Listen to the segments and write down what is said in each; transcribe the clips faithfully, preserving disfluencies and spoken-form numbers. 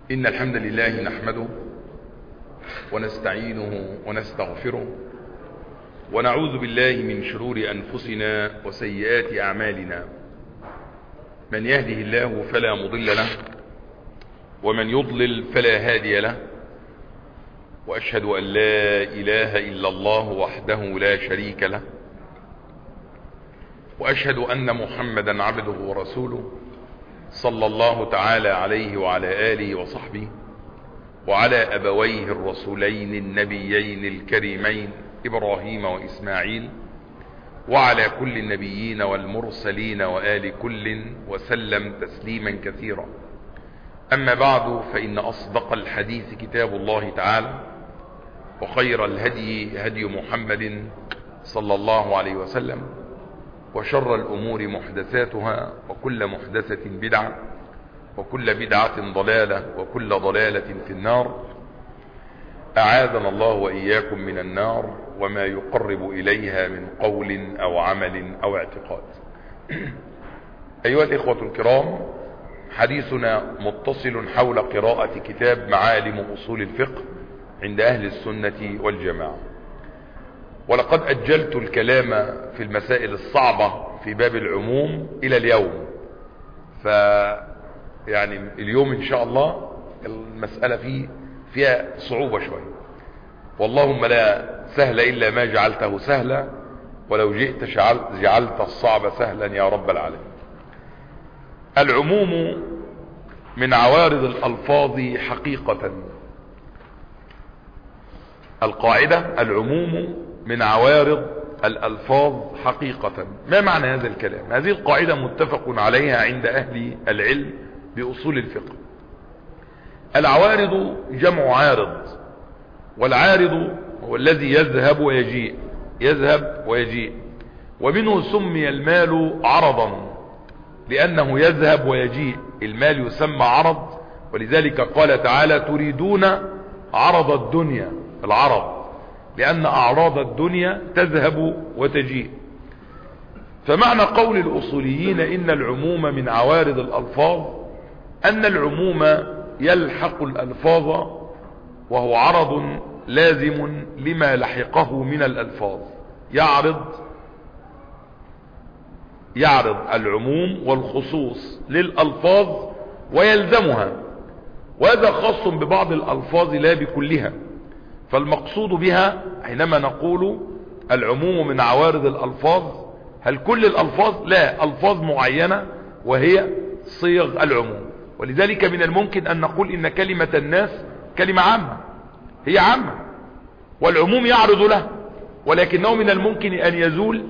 إن الحمد لله نحمده ونستعينه ونستغفره ونعوذ بالله من شرور أنفسنا وسيئات أعمالنا. من يهده الله فلا مضل له ومن يضلل فلا هادي له، وأشهد أن لا إله إلا الله وحده لا شريك له، وأشهد أن محمدا عبده ورسوله صلى الله تعالى عليه وعلى آله وصحبه وعلى أبويه الرسولين النبيين الكريمين إبراهيم وإسماعيل وعلى كل النبيين والمرسلين وآل كل وسلم تسليما كثيرا. أما بعد، فإن أصدق الحديث كتاب الله تعالى، وخير الهدي هدي محمد صلى الله عليه وسلم، وشر الأمور محدثاتها، وكل محدثة بدعة، وكل بدعة ضلالة، وكل ضلالة في النار. أعاذنا الله وإياكم من النار وما يقرب إليها من قول أو عمل أو اعتقاد. أيها الإخوة الكرام، حديثنا متصل حول قراءة كتاب معالم أصول الفقه عند أهل السنة والجماعة، ولقد أجلت الكلام في المسائل الصعبة في باب العموم إلى اليوم، ف يعني اليوم إن شاء الله المسألة فيه فيها صعوبة شوية، واللهم لا سهل إلا ما جعلته سهلا، ولو جئت جعلت الصعب سهلا يا رب العالمين. العموم من عوارض الألفاظ حقيقة. القاعدة: العموم من عوارض الألفاظ حقيقة. ما معنى هذا الكلام؟ هذه القاعدة متفق عليها عند أهل العلم بأصول الفقه. العوارض جمع عارض، والعارض هو الذي يذهب ويجيء يذهب ويجيء ومنه سمي المال عرضا لأنه يذهب ويجيء. المال يسمى عرض، ولذلك قال تعالى: تريدون عرض الدنيا، العرض، لأن أعراض الدنيا تذهب وتجيء. فمعنى قول الأصوليين إن العموم من عوارض الألفاظ أن العموم يلحق الألفاظ، وهو عرض لازم لما لحقه من الألفاظ. يعرض يعرض العموم والخصوص للألفاظ ويلزمها، وهذا خاص ببعض الألفاظ لا بكلها. فالمقصود بها حينما نقول العموم من عوارض الألفاظ، هل كل الألفاظ؟ لا، ألفاظ معينة وهي صيغ العموم. ولذلك من الممكن أن نقول إن كلمة الناس كلمة عامة، هي عامة والعموم يعرض له، ولكنه من الممكن أن يزول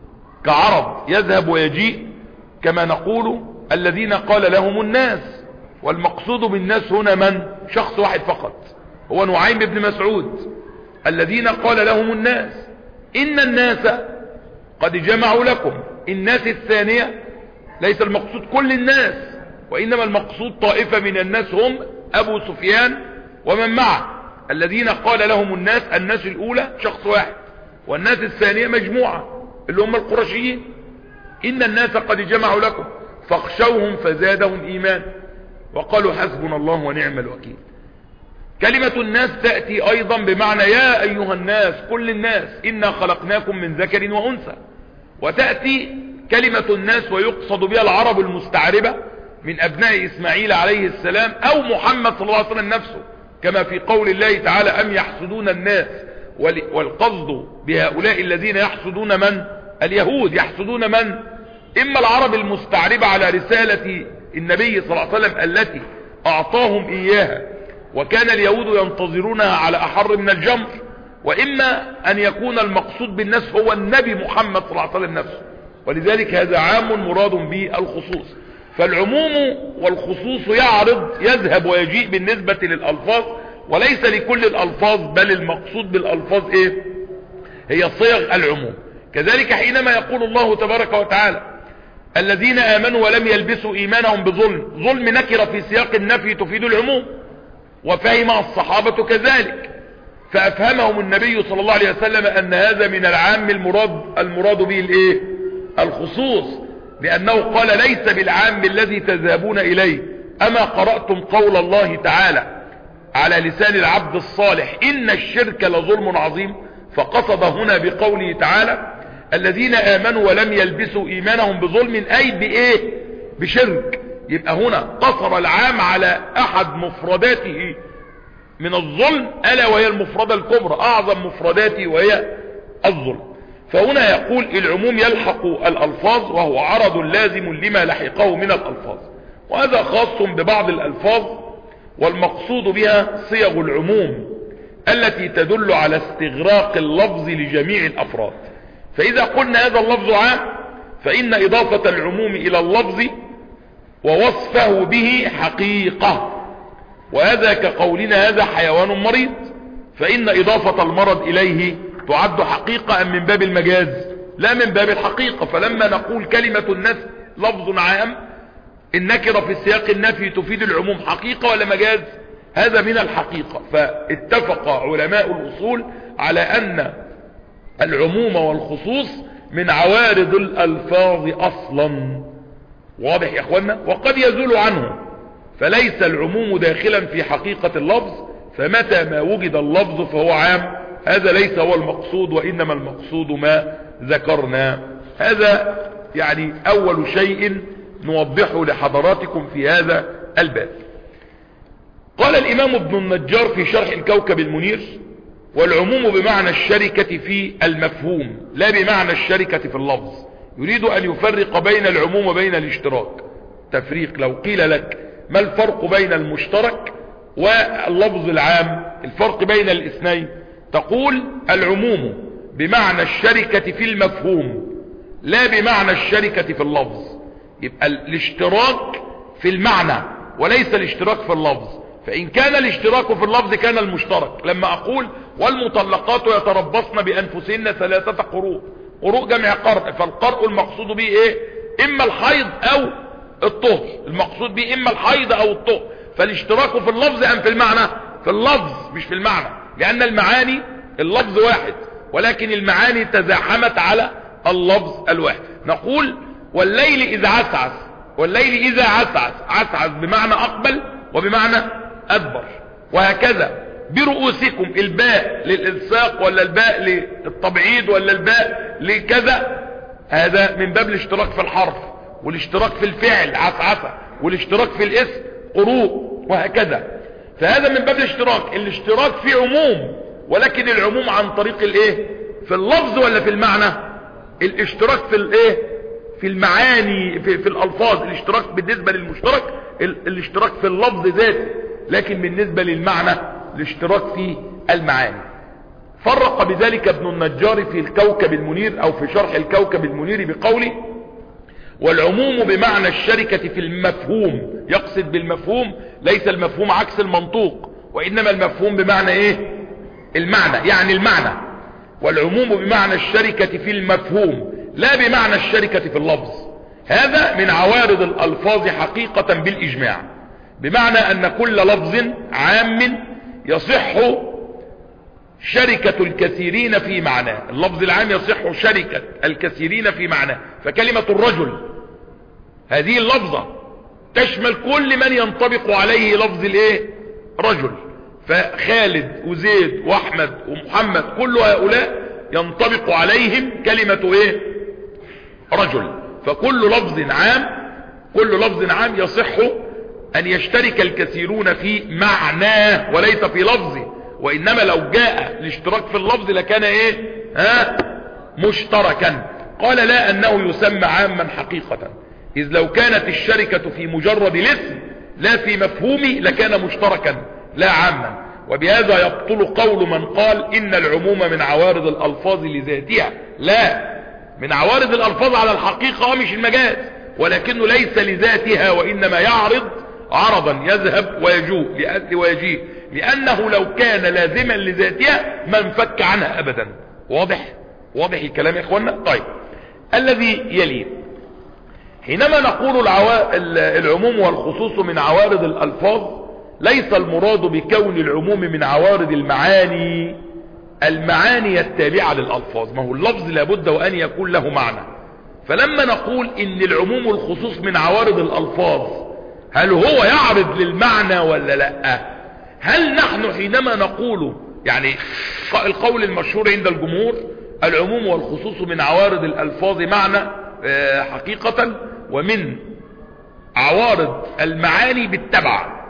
كعرض يذهب ويجيء، كما نقول الذين قال لهم الناس، والمقصود بالناس هنا من؟ شخص واحد فقط، هو نعيم بن مسعود. الذين قال لهم الناس، إن الناس قد جمعوا لكم. الناس الثانية ليس المقصود كل الناس، وإنما المقصود طائفة من الناس هم أبو سفيان ومن معه. الذين قال لهم الناس، الناس الأولى شخص واحد، والناس الثانية مجموعة اللي هم القرشيين. إن الناس قد جمعوا لكم فاخشوهم فزادهم إيمان وقالوا حسبنا الله ونعم الوكيل. كلمة الناس تأتي أيضا بمعنى يا أيها الناس، كل الناس، إنا خلقناكم من ذكر وأنثى. وتأتي كلمة الناس ويقصد بها العرب المستعربة من أبناء إسماعيل عليه السلام أو محمد صلى الله عليه وسلم نفسه، كما في قول الله تعالى: أم يحسدون الناس. والقصد بهؤلاء الذين يحسدون من؟ اليهود. يحسدون من؟ إما العرب المستعربة على رسالة النبي صلى الله عليه وسلم التي أعطاهم إياها، وكان اليهود ينتظرونها على أحر من الجمر، وإما أن يكون المقصود بالناس هو النبي محمد صلى الله عليه وسلم نفسه. ولذلك هذا عام مراد به الخصوص. فالعموم والخصوص يعرض يذهب ويجيء بالنسبة للألفاظ، وليس لكل الألفاظ، بل المقصود بالألفاظ إيه؟ هي صيغ العموم. كذلك حينما يقول الله تبارك وتعالى: الذين آمنوا ولم يلبسوا إيمانهم بظلم. ظلم نكرة في سياق النفي تفيد العموم، وفهم الصحابة كذلك، فأفهمهم النبي صلى الله عليه وسلم أن هذا من العام المراد المراد به الإيه؟ الخصوص، لأنه قال: ليس بالعام الذي تذهبون إليه أما قرأتم قول الله تعالى على لسان العبد الصالح إن الشرك لظلم عظيم؟ فقصد هنا بقوله تعالى الذين آمنوا ولم يلبسوا إيمانهم بظلم، أي بإيه؟ بشرك. يبقى هنا قصر العام على أحد مفرداته من الظلم، ألا وهي المفردة الكبرى أعظم مفرداته وهي الظلم. فهنا يقول العموم يلحق الألفاظ وهو عرض لازم لما لحقه من الألفاظ، وهذا خاص ببعض الألفاظ، والمقصود بها صيغ العموم التي تدل على استغراق اللفظ لجميع الأفراد. فإذا قلنا هذا اللفظ عام فإن إضافة العموم إلى اللفظ ووصفه به حقيقة، وهذا كقولنا هذا حيوان مريض، فإن إضافة المرض إليه تعد حقيقة أم من باب المجاز؟ لا، من باب الحقيقة. فلما نقول كلمة النفي لفظ عام، النكرة في سياق النفي تفيد العموم، حقيقة ولا مجاز؟ هذا من الحقيقة. فاتفق علماء الأصول على أن العموم والخصوص من عوارض الألفاظ أصلا. واضح يا أخوانا؟ وقد يزول عنه، فليس العموم داخلا في حقيقة اللفظ، فمتى ما وجد اللفظ فهو عام. هذا ليس هو المقصود، وإنما المقصود ما ذكرنا. هذا يعني أول شيء نوضحه لحضراتكم في هذا الباب. قال الإمام ابن النجار في شرح الكوكب المنير: والعموم بمعنى الشركة في المفهوم لا بمعنى الشركة في اللفظ. يريد أن يفرق بين العموم وبين الاشتراك. تفريق: لو قيل لك ما الفرق بين المشترك واللفظ العام، الفرق بين الاثنين، تقول العموم بمعنى الشركة في المفهوم لا بمعنى الشركة في اللفظ. يبقى الاشتراك في المعنى وليس الاشتراك في اللفظ. فإن كان الاشتراك في اللفظ كان المشترك. لما أقول والمطلقات يتربصن بأنفسهن ثلاثة قروء، قروء جمع قرء، فالقرء المقصود به ايه؟ اما الحيض او الطهر، المقصود به اما الحيض او الطهر. فالاشتراك في اللفظ ام في المعنى؟ في اللفظ مش في المعنى، لان المعاني اللفظ واحد ولكن المعاني تزاحمت على اللفظ الواحد. نقول والليل اذا عسعس، والليل اذا عسعس، عسعس بمعنى اقبل وبمعنى ادبر، وهكذا برؤوسكم، الباء للإلصاق ولا الباء للتبعيد ولا الباء لكذا، هذا من باب الاشتراك في الحرف، والاشتراك في الفعل عسعسة، والاشتراك في الاسم قروء، وهكذا. فهذا من باب الاشتراك. الاشتراك في عموم، ولكن العموم عن طريق الايه؟ في اللفظ ولا في المعنى؟ الاشتراك في الايه؟ في المعاني، في, في الالفاظ. الاشتراك بالنسبة للمشترك الاشتراك في اللفظ ذاته، لكن بالنسبة للمعنى الاشتراك في المعاني. فرق بذلك ابن النجار في الكوكب المنير او في شرح الكوكب المنير بقوله: والعموم بمعنى الشركة في المفهوم. يقصد بالمفهوم ليس المفهوم عكس المنطوق، وانما المفهوم بمعنى ايه؟ المعنى، يعني المعنى. والعموم بمعنى الشركة في المفهوم لا بمعنى الشركة في اللفظ. هذا من عوارض الالفاظ حقيقة بالاجماع، بمعنى ان كل لفظ عام يصح شركة الكثيرين في معناه. اللفظ العام يصح شركة الكثيرين في معناه. فكلمة الرجل هذه اللفظة تشمل كل من ينطبق عليه لفظ الايه؟ رجل. فخالد وزيد واحمد ومحمد كل هؤلاء ينطبق عليهم كلمة ايه؟ رجل. فكل لفظ عام، كل لفظ عام يصح ان يشترك الكثيرون في معناه وليس في لفظه. وانما لو جاء الاشتراك في اللفظ لكان ايه؟ ها؟ مشتركا. قال لا، انه يسمى عاما حقيقة، اذ لو كانت الشركة في مجرد الاسم لا في مفهومه لكان مشتركا لا عاما. وبهذا يبطل قول من قال ان العموم من عوارض الالفاظ لذاتها. لا، من عوارض الالفاظ على الحقيقة مش المجاز، ولكنه ليس لذاتها، وانما يعرض عرضا يذهب ويجوء ويجيء، لانه لو كان لازما لذاتها ما انفك عنها ابدا. واضح؟ واضح الكلام يا اخوانا؟ طيب، الذي يليه حينما نقول العوا... العموم والخصوص من عوارض الالفاظ، ليس المراد بكون العموم من عوارض المعاني، المعاني التابعة للالفاظ. ما هو اللفظ لابد وان يكون له معنى. فلما نقول ان العموم والخصوص من عوارض الالفاظ هل هو يعرض للمعنى ولا لا؟ هل نحن حينما نقول يعني القول المشهور عند الجمهور العموم والخصوص من عوارض الألفاظ معنى حقيقة ومن عوارض المعاني بالتبع،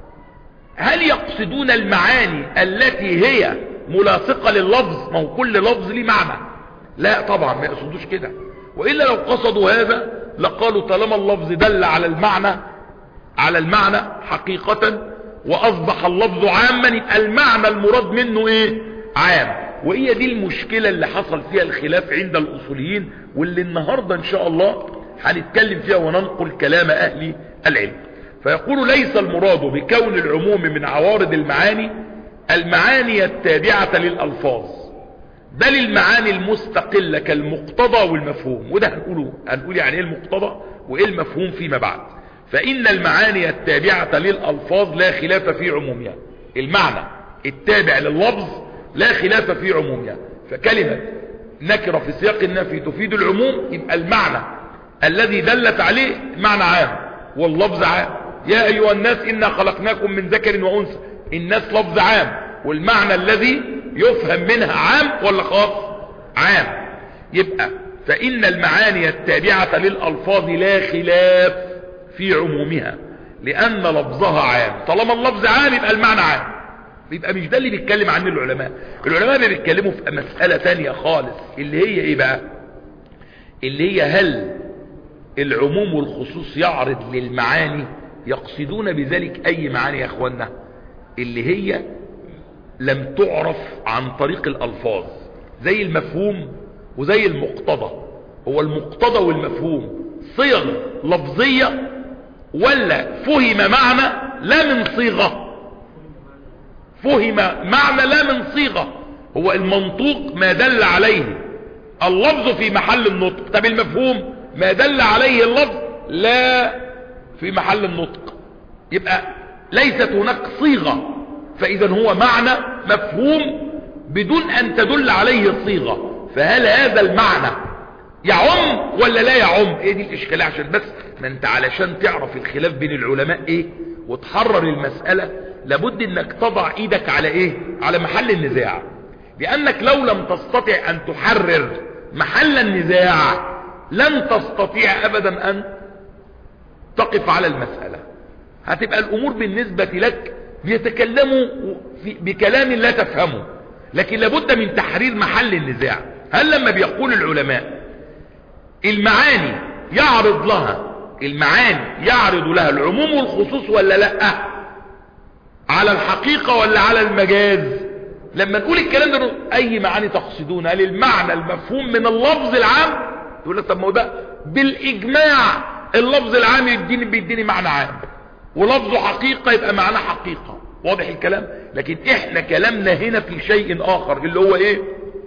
هل يقصدون المعاني التي هي ملاصقة لللفظ؟ ما هو كل لفظ ليه معنى. لا طبعا ما يقصدوش كده، وإلا لو قصدوا هذا لقالوا طالما اللفظ دل على المعنى على المعنى حقيقة وأصبح اللفظ عاما يبقى المعنى المراد منه ايه؟ عام. وهي دي المشكلة اللي حصل فيها الخلاف عند الأصوليين، واللي النهاردة إن شاء الله هنتكلم فيها وننقل كلام أهل العلم. فيقول ليس المراد بكون العموم من عوارض المعاني المعاني التابعة للألفاظ، بل المعاني المستقلة كالمقتضى والمفهوم. وده هنقوله هنقول يعني ايه المقتضى وايه المفهوم فيما بعد. فإن المعاني التابعة للألفاظ لا خلاف في عمومها، المعنى التابع لللفظ لا خلاف في عمومها. فكلمة نكرة في سياق النفي تفيد العموم، يبقى المعنى الذي دلت عليه معنى عام واللفظ عام. يا أيها الناس إنا خلقناكم من ذكر وأنثى، الناس لفظ عام والمعنى الذي يفهم منها عام ولا خاص؟ عام. يبقى فإن المعاني التابعة للألفاظ لا خلاف في عمومها لأن لفظها عام. طالما اللفظ عام يبقى المعنى عام. يبقى مش ده اللي بيتكلم عنه العلماء. العلماء بيتكلموا في مسألة تانية خالص، اللي هي ايه بقى؟ اللي هي هل العموم والخصوص يعرض للمعاني؟ يقصدون بذلك اي معاني يا اخوانا؟ اللي هي لم تعرف عن طريق الالفاظ، زي المفهوم وزي المقتضى. هو المقتضى والمفهوم صيغ لفظية ولا فهم معنى لا من صيغة؟ فهم معنى لا من صيغة. هو المنطوق ما دل عليه اللفظ في محل النطق. طب المفهوم ما دل عليه اللفظ لا في محل النطق. يبقى ليست هناك صيغة، فإذا هو معنى مفهوم بدون أن تدل عليه صيغة. فهل هذا المعنى يعم ولا لا يعم؟ ايه دي الاشكالية. عشان بس ما انت علشان تعرف الخلاف بين العلماء ايه وتحرر المسألة لابد انك تضع ايدك على ايه؟ على محل النزاع. لانك لو لم تستطع ان تحرر محل النزاع لن تستطيع ابدا ان تقف على المسألة. هتبقى الامور بالنسبة لك بيتكلموا بكلام لا تفهمه، لكن لابد من تحرير محل النزاع. هل لما بيقول العلماء المعاني يعرض لها المعاني يعرض لها العموم والخصوص ولا لا؟ على الحقيقة ولا على المجاز؟ لما نقول الكلام ده اي معاني تقصدون؟ هل المعنى المفهوم من اللفظ العام؟ تقول لك طب ما هو ده بالاجماع اللفظ العام يديني بيديني معنى عام، ولفظه حقيقة يبقى معنى حقيقة. واضح الكلام؟ لكن احنا كلامنا هنا في شيء اخر، اللي هو ايه؟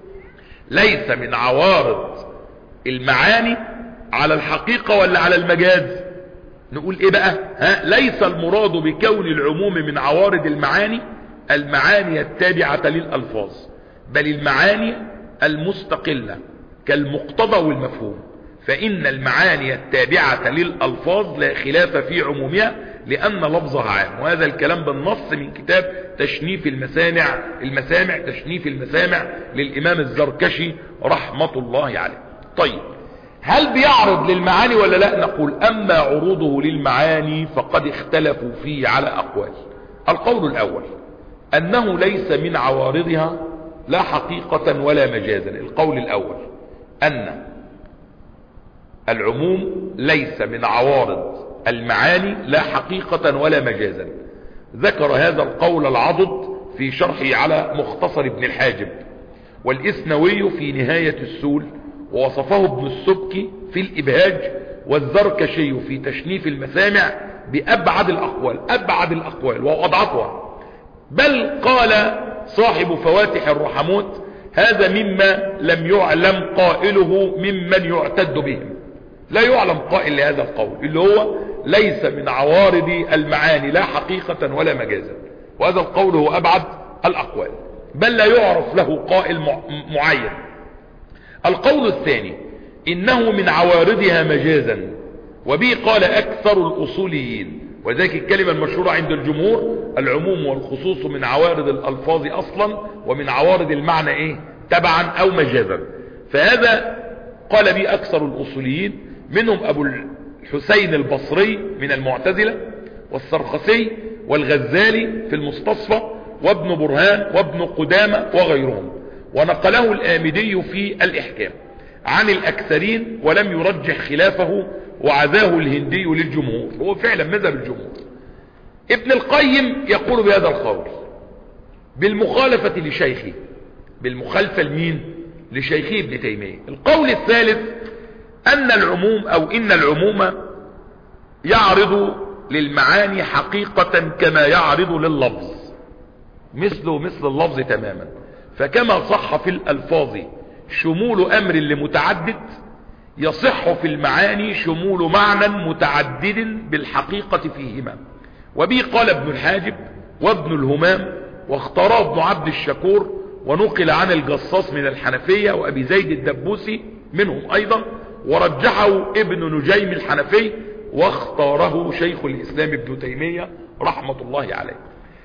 ليس من عوارض المعاني على الحقيقة ولا على المجاز. نقول ايه بقى؟ ها ليس المراد بكون العموم من عوارض المعاني المعاني التابعة للألفاظ، بل المعاني المستقلة كالمقتضى والمفهوم. فإن المعاني التابعة للألفاظ لا خلاف في عمومها لأن لفظها عام. وهذا الكلام بالنص من كتاب تشنيف المسامع المسامع تشنيف المسامع للإمام الزركشي رحمة الله عليه. طيب هل بيعرض للمعاني ولا لا؟ نقول أما عروضه للمعاني فقد اختلفوا فيه على أقوال. القول الأول أنه ليس من عوارضها لا حقيقة ولا مجازا. القول الأول أن العموم ليس من عوارض المعاني لا حقيقة ولا مجازا. ذكر هذا القول العضد في شرحه على مختصر ابن الحاجب، والإسنوي في نهاية السول، ووصفه ابن السبكي في الإبهاج، والزركشي في تشنيف المسامع بأبعد الأقوال أبعد الأقوال وأضعفها. بل قال صاحب فواتح الرحموت هذا مما لم يعلم قائله ممن يعتد بهم. لا يعلم قائل لهذا القول اللي هو ليس من عوارض المعاني لا حقيقة ولا مجازا، وهذا القول هو أبعد الأقوال، بل لا يعرف له قائل معين. القول الثاني إنه من عوارضها مجازا، وبه قال أكثر الأصوليين، وذلك الكلمة المشهورة عند الجمهور: العموم والخصوص من عوارض الألفاظ أصلا ومن عوارض المعنى إيه تبعا أو مجازا. فهذا قال به أكثر الأصوليين، منهم أبو الحسين البصري من المعتزلة، والسرخسي والغزالي في المستصفى، وابن برهان وابن قدامة وغيرهم. ونقله الآمدي في الإحكام عن الأكثرين ولم يرجح خلافه، وعزاه الهندي للجمهور. هو فعلا مذهب الجمهور. ابن القيم يقول بهذا القول بالمخالفة لشيخه، بالمخالفة لمين؟ لشيخه ابن تيمية. القول الثالث أن العموم أو إن العموم يعرض للمعاني حقيقة كما يعرض لللفظ، مثله مثل اللفظ تماما. فكما صح في الألفاظ شمول أمر لمتعدد، يصح في المعاني شمول معنى متعدد بالحقيقة فيهما. وبه قال ابن الحاجب وابن الهمام، واختاره ابن عبد الشكور، ونقل عن الجصاص من الحنفية وأبي زيد الدبوسي منهم أيضا، ورجحه ابن نجيم الحنفي، واختاره شيخ الإسلام ابن تيمية رحمة الله عليه.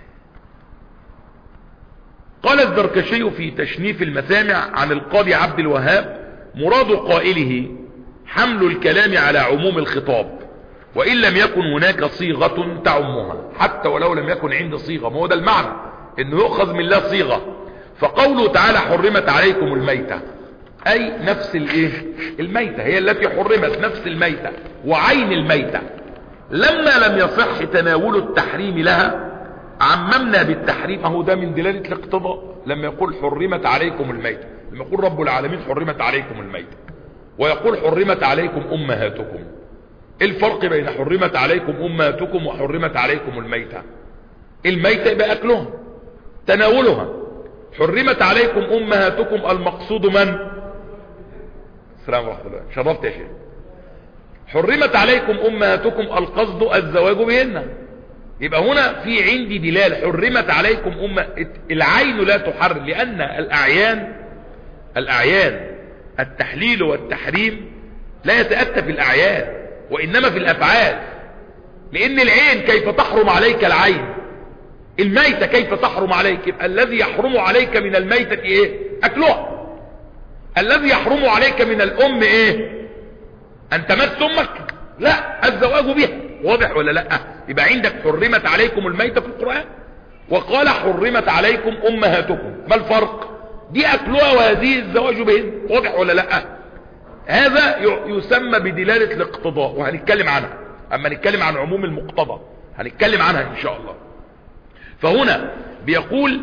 قال الزركشي في تشنيف المسامع عن القاضي عبد الوهاب: مراد قائله حمل الكلام على عموم الخطاب، وإن لم يكن هناك صيغة تعمها، حتى ولو لم يكن عند صيغة. ما هو ده المعنى، انه يؤخذ من لا صيغة. فقوله تعالى حرمت عليكم الميتة، اي نفس الايه الميتة، هي التي حرمت، نفس الميتة وعين الميتة. لما لم يصح تناول التحريم لها عممنا بالتحريم. اهو ده من دلالة الاقتضاء. لما يقول حرمت عليكم الميتة، لما يقول رب العالمين حرمت عليكم الميتة، ويقول حرمت عليكم امهاتكم، ايه الفرق بين حرمت عليكم امهاتكم وحرمت عليكم الميتة؟ الميتة يبقى اكلها تناولها. حرمت عليكم امهاتكم المقصود من؟ السلام ورحمة الله، شرفت يا شيخ. حرمت عليكم امهاتكم القصد الزواج بهن. يبقى هنا في عندي دلالة حرمت عليكم أم العين لا تحرم، لأن الأعيان الأعيان التحليل والتحريم لا يتأتى في الأعيان وإنما في الأفعال. لأن العين كيف تحرم عليك العين؟ الميتة كيف تحرم عليك؟ يبقى الذي يحرم عليك من الميتة ايه؟ أكلها. الذي يحرم عليك من الأم ايه؟ أن تمس أمك؟ لا، الزواج بها. واضح ولا لا؟ يبقى عندك حرمت عليكم الميتة في القرآن، وقال حرمت عليكم أمهاتكم. ما الفرق؟ دي أكلها وهذه الزواج بهن. واضح ولا لا؟ هذا يسمى بدلالة الاقتضاء، وهنتكلم عنها. أما نتكلم عن عموم المقتضى هنتكلم عنها إن شاء الله. فهنا بيقول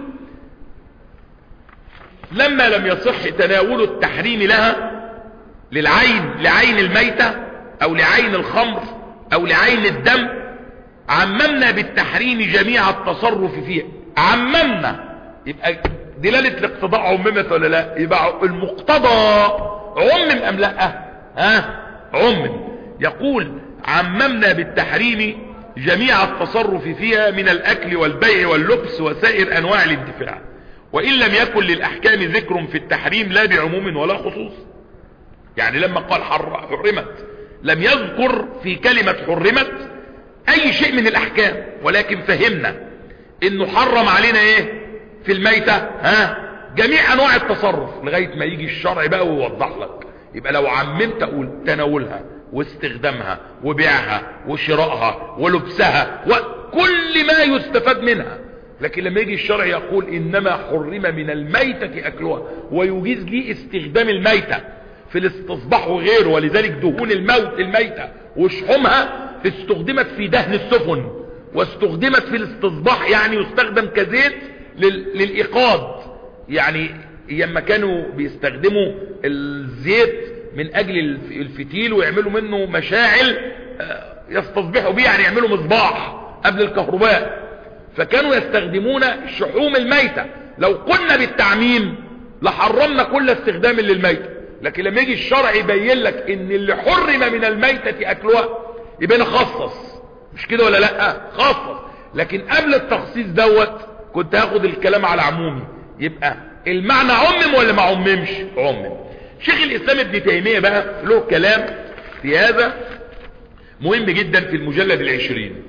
لما لم يصح تناول التحريم لها للعين، لعين الميتة أو لعين الخمر أو لعين الدم، عممنا بالتحريم جميع التصرف فيها. عممنا، يبقى دلالة الاقتضاء عممت ولا لا؟ يبقى المقتضى عمم أم لا؟ ها؟ عمم. يقول عممنا بالتحريم جميع التصرف فيها من الأكل والبيع واللبس وسائر أنواع الانتفاع، وإن لم يكن للأحكام ذكر في التحريم لا بعموم ولا خصوص. يعني لما قال حرمت لم يذكر في كلمة حرمت أي شيء من الأحكام، ولكن فهمنا إنه حرم علينا إيه في الميتة؟ ها؟ جميع أنواع التصرف، لغاية ما يجي الشرع بقى ويوضح لك. يبقى لو عممت أقول تناولها واستخدامها وبيعها وشرائها ولبسها وكل ما يستفاد منها. لكن لما يجي الشرع يقول إنما حرم من الميتة أكلها، ويجيز لي استخدام الميتة في الاستصباح وغيره. ولذلك دهون الموت الميتة وشحومها استخدمت في دهن السفن، واستخدمت في الاستصباح، يعني يستخدم كزيت للإيقاد. يعني لما كانوا بيستخدموا الزيت من أجل الفتيل ويعملوا منه مشاعل يستصبحوا بيه، يعني يعملوا مصباح قبل الكهرباء، فكانوا يستخدمون شحوم الميتة. لو قلنا بالتعميم لحرمنا كل استخدام للميتة، لكن لما يجي الشرع يبين لك ان اللي حرم من الميتة اكلها يبقى نخصص، مش كده ولا لا؟ خصص. لكن قبل التخصيص دوت كنت هاخد الكلام على عمومي. يبقى المعنى عمم ولا ما عممش؟ عمم. شيخ الاسلام ابن تيمية بقى له كلام في هذا مهم جدا في المجلد العشرين.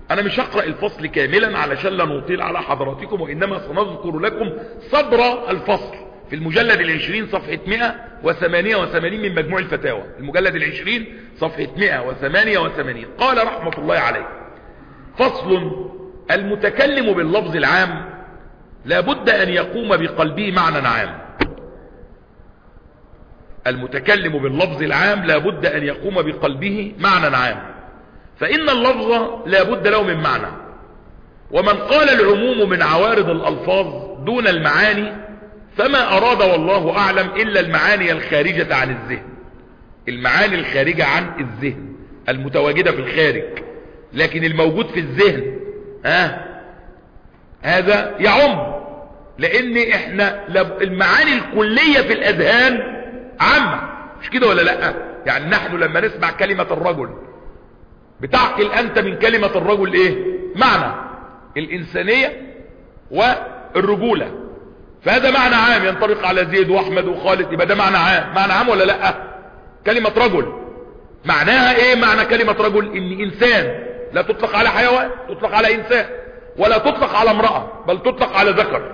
انا مش هقرأ الفصل كاملا علشان لا نطيل على حضراتكم، وانما سنذكر لكم صدر الفصل في المجلد العشرين صفحة مئة وثمانية وثمانين من مجموع الفتاوى. المجلد العشرين صفحة مئة وثمانية وثمانين قال رحمة الله عليه: فصل: المتكلم باللفظ العام لابد ان يقوم بقلبه معنى عام. المتكلم باللفظ العام لابد ان يقوم بقلبه معنى عام، فان اللفظ لابد له من معنى. ومن قال العموم من عوارض الالفاظ دون المعاني فما اراد والله اعلم الا المعاني الخارجة عن الذهن. المعاني الخارجة عن الذهن المتواجدة في الخارج، لكن الموجود في الذهن ها هذا يعم، لان احنا المعاني الكلية في الاذهان عامة، مش كده ولا لا؟ يعني نحن لما نسمع كلمة الرجل بتعقل انت من كلمة الرجل ايه؟ معنى الانسانية والرجولة، فهذا معنى عام ينطبق على زيد واحمد وخالد، يبقى ده معنى عام. معنى عام ولا لا؟ كلمة رجل معناها ايه؟ معنى كلمة رجل ان انسان، لا تطلق على حيوان، تطلق على انسان، ولا تطلق على امرأة، بل تطلق على ذكر.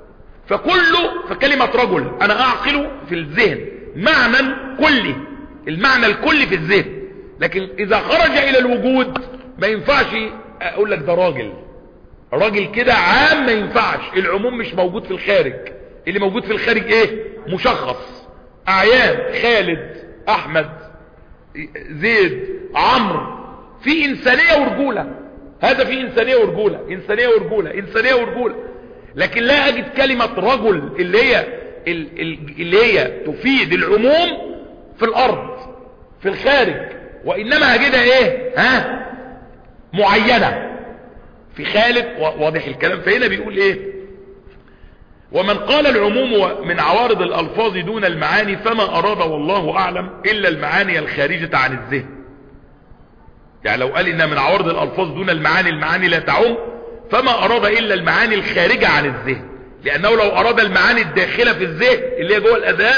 فكله فكلمة رجل انا اعقله في الذهن معنى كلي، المعنى الكلي في الذهن، لكن اذا خرج الى الوجود ما ينفعش اقول لك ده راجل. راجل كده عام ما ينفعش، العموم مش موجود في الخارج، اللي موجود في الخارج ايه؟ مشخص، اعيان، خالد، احمد، زيد، عمرو، في انسانية ورجولة، هذا في انسانية ورجولة، انسانية ورجولة، انسانية ورجولة. لكن لا اجد كلمة رجل اللي هي اللي هي تفيد العموم في الارض في الخارج، وانما هجدها ايه؟ ها معينة في خالد. واضح الكلام؟ فهنا بيقول ايه؟ ومن قال العموم من عوارض الالفاظ دون المعاني فما اراد والله اعلم الا المعاني الخارجة عن الذهن. يعني لو قال انها من عوارض الالفاظ دون المعاني، المعاني لا تعم، فما اراد الا المعاني الخارجة عن الذهن، لانه لو اراد المعاني الداخلة في الذهن اللي هي جوه الاذهان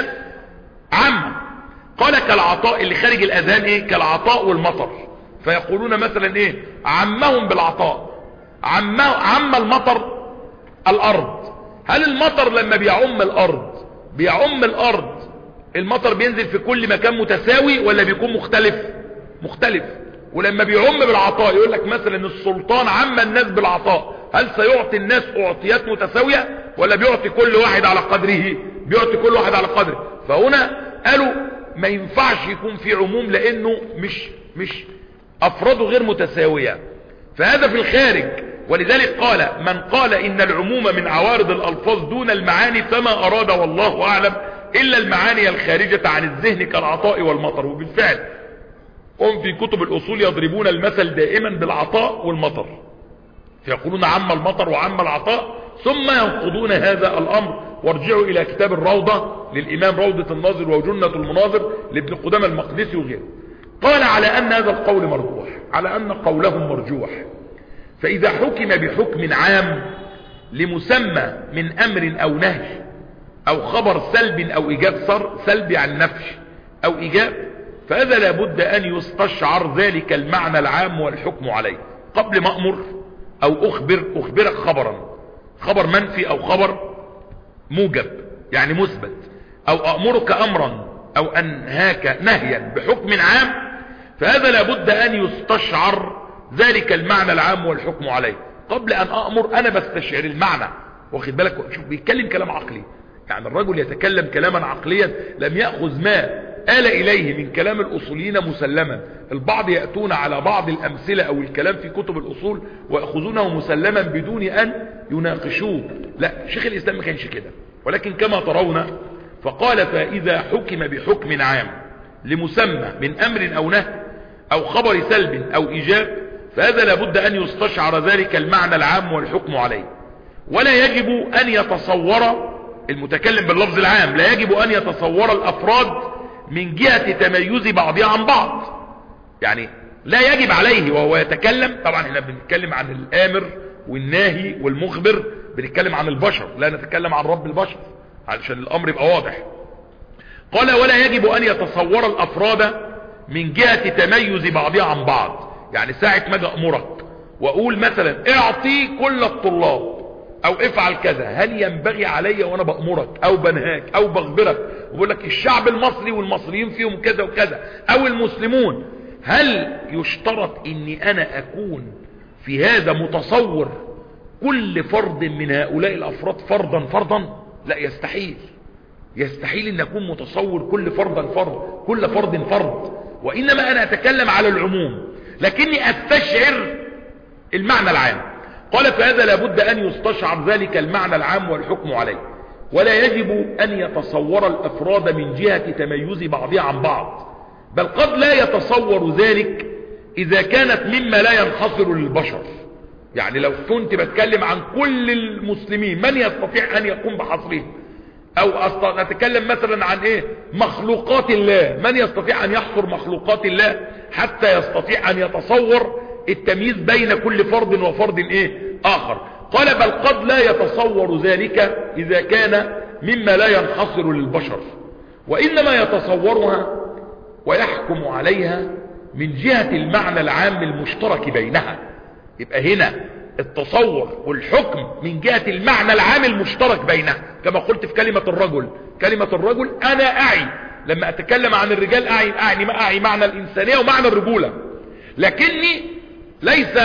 عم. قال كالعطاء، اللي خارج الاذهان ايه؟ كالعطاء والمطر، فيقولون مثلا ايه؟ عمهم بالعطاء، عم, عم المطر الارض. هل المطر لما بيعم الارض بيعم الارض المطر بينزل في كل مكان متساوي ولا بيكون مختلف؟ مختلف. ولما بيعم بالعطاء يقول لك مثلا السلطان عم الناس بالعطاء، هل سيعطي الناس اعطيات متساوية ولا بيعطي كل واحد على قدره؟ بيعطي كل واحد على قدره. فهنا قالوا ما ينفعش يكون في عموم لانه مش مش افراده غير متساوية، فهذا في الخارج. ولذلك قال من قال ان العموم من عوارض الالفاظ دون المعاني فما اراد والله اعلم الا المعاني الخارجة عن الذهن كالعطاء والمطر. وبالفعل هم في كتب الاصول يضربون المثل دائما بالعطاء والمطر، فيقولون عم المطر وعم العطاء، ثم ينقضون هذا الامر. وارجعوا الى كتاب الروضة للامام روضة الناظر وجنة المناظر لابن قدامى المقدسي وغيره. قال على ان هذا القول مرجوح، على ان قولهم مرجوح، فاذا حكم بحكم عام لمسمى من امر او نهي او خبر سلب او ايجاب، صار سلب عن نفي او ايجاب، فهذا لابد ان يستشعر ذلك المعنى العام والحكم عليه قبل ما امر او اخبر اخبرك خبرا، خبر منفي او خبر موجب يعني مثبت، او امرك امرا او انهاك نهيا بحكم عام، فهذا لابد ان يستشعر ذلك المعنى العام والحكم عليه قبل ان امر. انا بستشعر المعنى، واخد بالك؟ شوف بيتكلم كلام عقلي، يعني الرجل يتكلم كلاما عقليا لم يأخذ ما آل إليه من كلام الأصوليين مسلما. البعض يأتون على بعض الأمثلة أو الكلام في كتب الأصول ويأخذونه مسلما بدون أن يناقشوه. لا، شيخ الإسلام ما كانش كده، ولكن كما ترون فقال فإذا حكم بحكم عام لمسمى من أمر أو نهي أو خبر سلب أو إيجاب، فهذا لابد أن يستشعر ذلك المعنى العام والحكم عليه، ولا يجب أن يتصور المتكلم باللفظ العام، لا يجب أن يتصور الأفراد من جهة تميز بعضها عن بعض. يعني لا يجب عليه وهو يتكلم، طبعا احنا بنتكلم عن الآمر والناهي والمخبر، بنتكلم عن البشر، لا نتكلم عن رب البشر علشان الأمر يبقى واضح. قال ولا يجب أن يتصور الأفراد من جهة تميز بعضها عن بعض. يعني ساعة ما اجي أمرك واقول مثلا اعطي كل الطلاب او افعل كذا، هل ينبغي علي وانا بأمرك او بنهاك او بخبرك وبقول لك الشعب المصري والمصريين فيهم كذا وكذا او المسلمون، هل يشترط اني انا اكون في هذا متصور كل فرد من هؤلاء الافراد فردا فردا؟ لا، يستحيل. يستحيل ان اكون متصور كل فردا فرد كل فرد فرد، وانما انا اتكلم على العموم لكني استشعر المعنى العام. قال فهذا لابد ان يستشعر ذلك المعنى العام والحكم عليه، ولا يجب ان يتصور الافراد من جهة تميز بعضها عن بعض، بل قد لا يتصور ذلك اذا كانت مما لا ينحصر للبشر. يعني لو كنت بتكلم عن كل المسلمين من يستطيع ان يقوم بحصرهم، او اتكلم مثلا عن ايه مخلوقات الله، من يستطيع ان يحصر مخلوقات الله حتى يستطيع ان يتصور التمييز بين كل فرد وفرد ايه اخر. قال بل قد لا يتصور ذلك اذا كان مما لا ينحصر للبشر، وانما يتصورها ويحكم عليها من جهة المعنى العام المشترك بينها. يبقى هنا التصور والحكم من جهة المعنى العام المشترك بينها، كما قلت في كلمة الرجل. كلمة الرجل انا اعي لما اتكلم عن الرجال اعي اعني ما اعي معنى الانسانية ومعنى الرجولة، لكني ليس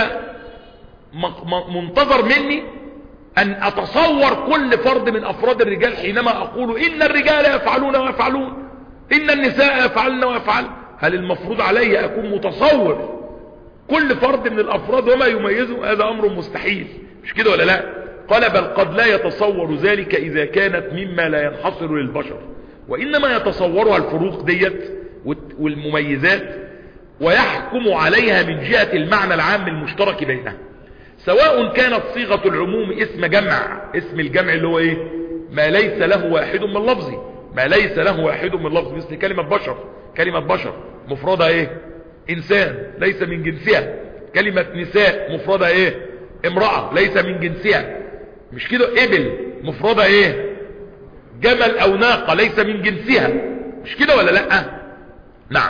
منتظر مني ان اتصور كل فرد من افراد الرجال حينما اقول ان الرجال يفعلون ويفعلون، ان النساء يفعلن ويفعل. هل المفروض علي اكون متصور كل فرد من الافراد وما يميزه؟ هذا امر مستحيل، مش كده ولا لا؟ قال بل قد لا يتصور ذلك اذا كانت مما لا ينحصر للبشر، وانما يتصورها الفروق ديت والمميزات ويحكم عليها من جهة المعنى العام المشترك بينها، سواء كانت صيغة العموم اسم جمع. اسم الجمع اللي هو ايه؟ ما ليس له واحد من لفظه، ما ليس له واحد من لفظه، مثل كلمة بشر. كلمة بشر مفردها ايه؟ انسان ليس من جنسها. كلمة نساء مفردها ايه؟ امرأة ليس من جنسها، مش كده؟ ابل مفردها ايه؟ جمل او ناقة ليس من جنسها، مش كده ولا لا؟ نعم.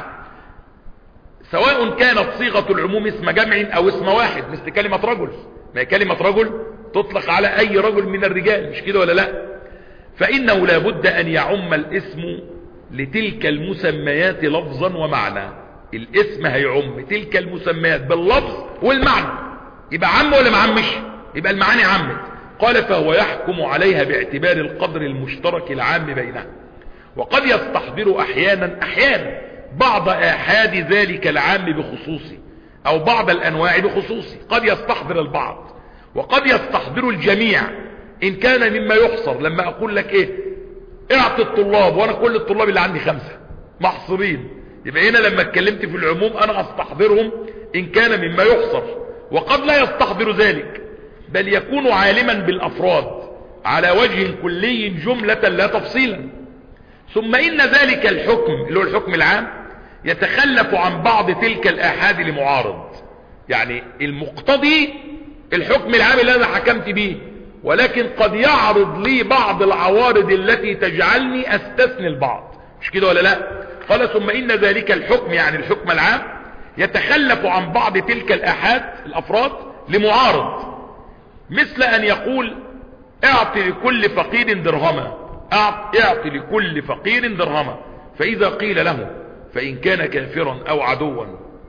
سواء كانت صيغة العموم اسم جمع او اسم واحد، مثل كلمة رجل. ما هي كلمة رجل تطلق على اي رجل من الرجال، مش كده ولا لا؟ فانه لابد ان يعم الاسم لتلك المسميات لفظا ومعنى. الاسم هيعم تلك المسميات باللفظ والمعنى، يبقى عم ولا معمش؟ يبقى المعاني عمت. قال فهو يحكم عليها باعتبار القدر المشترك العام بينها، وقد يستحضر احيانا احيانا بعض احاد ذلك العام بخصوصي، او بعض الانواع بخصوصي. قد يستحضر البعض وقد يستحضر الجميع ان كان مما يحصر. لما اقول لك ايه اعطي الطلاب وانا كل الطلاب اللي عندي خمسة محصورين، يبقى هنا لما اتكلمت في العموم انا استحضرهم ان كان مما يحصر. وقد لا يستحضر ذلك بل يكون عالما بالافراد على وجه كلي جملة لا تفصيلا. ثم ان ذلك الحكم اللي هو الحكم العام يتخلف عن بعض تلك الاحاد لمعارض. يعني المقتضي الحكم العام اللي انا حكمت به، ولكن قد يعرض لي بعض العوارض التي تجعلني استثني البعض، مش كده ولا لا؟ قال ثم ان ذلك الحكم يعني الحكم العام يتخلف عن بعض تلك الاحاد الافراد لمعارض، مثل ان يقول اعطي لكل فقير درهما، اعطي لكل فقير درهما، فاذا قيل له فان كان كافرا او عدوا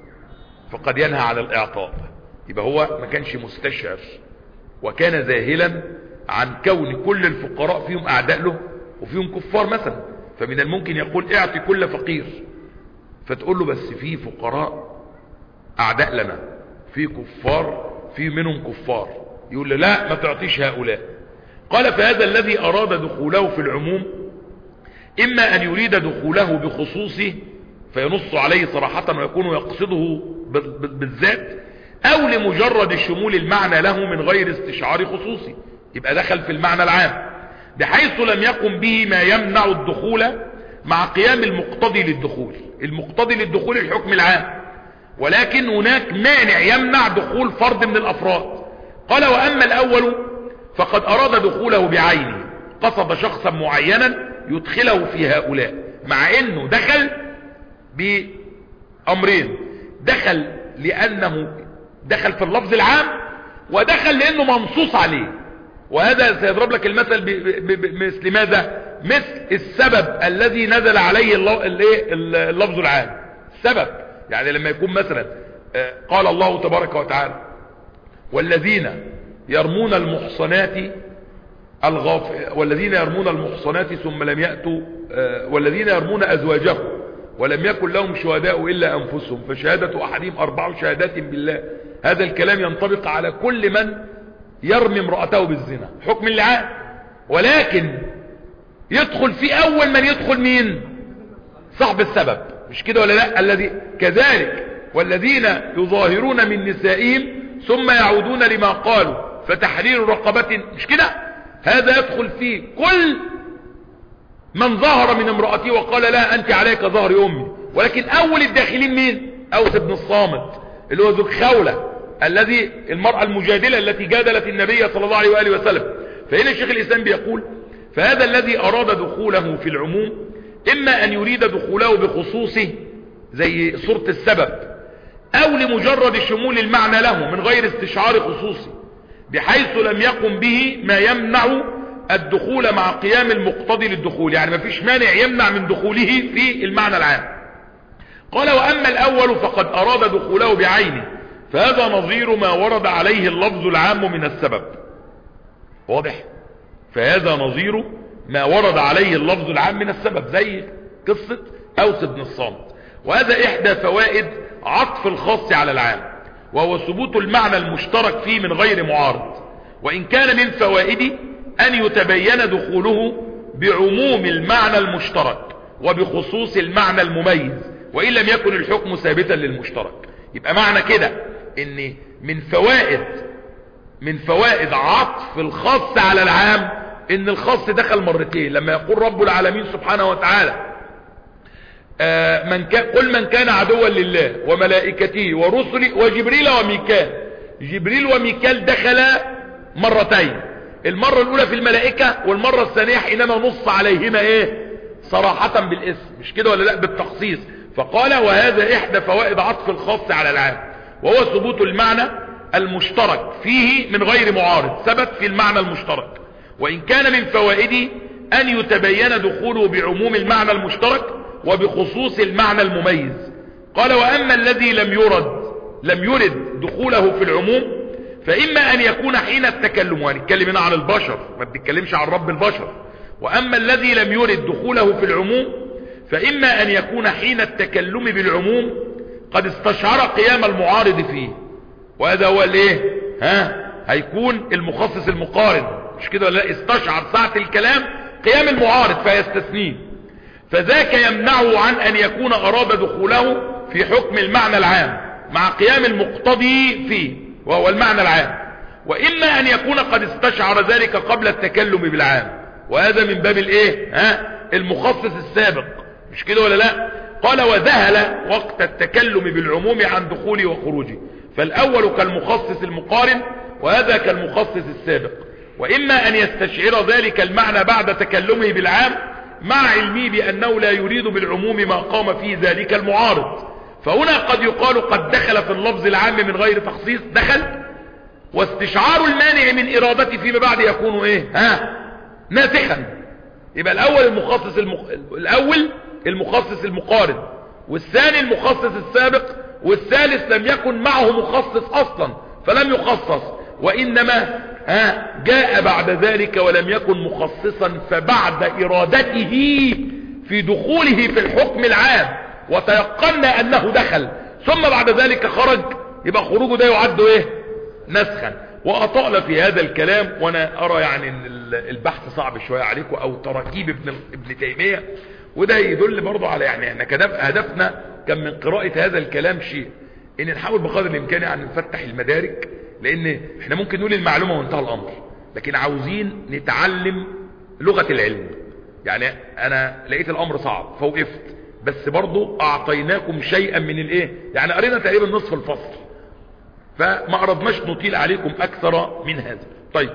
فقد ينهى عن الاعطاء. يبقى هو ما كانش مستشعر وكان ذاهلا عن كون كل الفقراء فيهم اعداء له وفيهم كفار مثلا. فمن الممكن يقول اعطي كل فقير، فتقول له بس في فقراء اعداء لنا، في كفار في منهم كفار، يقول له لا ما تعطيش هؤلاء. قال فهذا الذي اراد دخوله في العموم اما ان يريد دخوله بخصوصه فينص عليه صراحة ويكون يقصده بالذات، او لمجرد شمول المعنى له من غير استشعار خصوصي، يبقى دخل في المعنى العام بحيث لم يقم به ما يمنع الدخول مع قيام المقتضي للدخول. المقتضي للدخول الحكم العام، ولكن هناك مانع يمنع دخول فرد من الافراد. قال واما الاول فقد اراد دخوله بعينه، قصد شخصا معينا يدخله في هؤلاء، مع انه دخل بامرين: دخل لانه دخل في اللفظ العام ودخل لانه منصوص عليه. وهذا سيضرب لك المثل بمثل ماذا؟ مثل السبب الذي نزل عليه اللفظ العام. السبب يعني لما يكون مثلا قال الله تبارك وتعالى والذين يرمون المحصنات الغاف والذين يرمون المحصنات ثم لم يأتوا والذين يرمون أزواجهم ولم يكن لهم شهداء إلا أنفسهم فشهادة أحدهم أربع شهادات بالله. هذا الكلام ينطبق على كل من يرمي امرأته بالزنا حكم اللعان، ولكن يدخل في أول من يدخل مين؟ صاحب السبب، مش كده ولا لا؟ الذي كذلك والذين يظاهرون من نسائهم ثم يعودون لما قالوا فتحرير رقبة، مش كده؟ هذا يدخل فيه كل من ظهر من امرأته وقال لا أنت عليك ظهر أمي. ولكن أول الداخلين مين؟ أوس بن الصامت اللي هو ذو الخولة، الذي المرأة المجادلة التي جادلت النبي صلى الله عليه وآله وسلم. فهنا الشيخ الإسلام بيقول فهذا الذي أراد دخوله في العموم إما أن يريد دخوله بخصوصه زي صورة السبب، أو لمجرد شمول المعنى له من غير استشعار خصوصي بحيث لم يقم به ما يمنع الدخول مع قيام المقتضي للدخول، يعني ما فيش مانع يمنع من دخوله في المعنى العام. قال وأما الأول فقد أراد دخوله بعينه فهذا نظير ما ورد عليه اللفظ العام من السبب. واضح؟ فهذا نظير ما ورد عليه اللفظ العام من السبب زي قصة أوس بن الصامت. وهذا إحدى فوائد عطف الخاص على العام، وهو ثبوت المعنى المشترك فيه من غير معارض، وإن كان من فوائده أن يتبين دخوله بعموم المعنى المشترك وبخصوص المعنى المميز، وإن لم يكن الحكم ثابتا للمشترك. يبقى معنى كده ان من فوائد من فوائد عطف الخاص على العام ان الخاص دخل مرتين. لما يقول رب العالمين سبحانه وتعالى آه من كان قل من كان عدوا لله وملائكته ورسله وجبريل وميكال. جبريل وميكال دخلا مرتين، المرة الاولى في الملائكة والمرة الثانية حينما نص عليهما ايه صراحة بالاسم، مش كده ولا لا؟ بالتخصيص. فقال وهذا احدى فوائد عطف الخاص على العام، وهو ثبوت المعنى المشترك فيه من غير معارض، ثبت في المعنى المشترك. وإن كان من فوائده أن يتبين دخوله بعموم المعنى المشترك وبخصوص المعنى المميز. قال وأما الذي لم يرد لم يرد دخوله في العموم فإما أن يكون حين التكلم، وهنتكلم هنا عن البشر ما بنتكلمش عن رب البشر. وأما الذي لم يرد دخوله في العموم فإما أن يكون حين التكلم بالعموم قد استشعر قيام المعارض فيه، وهذا هو الايه ها هيكون المخصص المقارن، مش كده ولا لا؟ استشعر ساعة الكلام قيام المعارض فيستثنيه، فذاك يمنعه عن ان يكون اراد دخوله في حكم المعنى العام مع قيام المقتضي فيه وهو المعنى العام. واما ان يكون قد استشعر ذلك قبل التكلم بالعام، وهذا من باب الايه ها المخصص السابق، مش كده ولا لا؟ قال وذهل وقت التكلم بالعموم عن دخوله وخروجه، فالاول كالمخصص المقارن وهذا كالمخصص السابق. واما ان يستشعر ذلك المعنى بعد تكلمه بالعام مع علمه بانه لا يريد بالعموم ما قام فيه ذلك المعارض، فهنا قد يقال قد دخل في اللفظ العام من غير تخصيص دخل، واستشعار المانع من ارادته فيما بعد يكون ايه ها ناسخا. يبقى الاول المخصص المق... الاول المخصص المقارن، والثاني المخصص السابق، والثالث لم يكن معه مخصص اصلا فلم يخصص، وانما ها جاء بعد ذلك ولم يكن مخصصا فبعد ارادته في دخوله في الحكم العام وتيقنا انه دخل ثم بعد ذلك خرج، يبقى خروجه ده يعد ايه نسخا. واطال في هذا الكلام، وانا ارى يعني ان البحث صعب شوية عليكم او تراكيب ابن ابن تيمية، وده يدل برضه على يعني احنا هدفنا كان من قراءة هذا الكلام شيء ان نحاول بقدر الامكان يعني نفتح المدارك، لان احنا ممكن نقول المعلومة وانتهى الامر، لكن عاوزين نتعلم لغة العلم. يعني انا لقيت الامر صعب فوقفت، بس برضه اعطيناكم شيئا من الايه، يعني قرينا تقريبا نصف الفصل، فما اردناش نطيل عليكم اكثر من هذا. طيب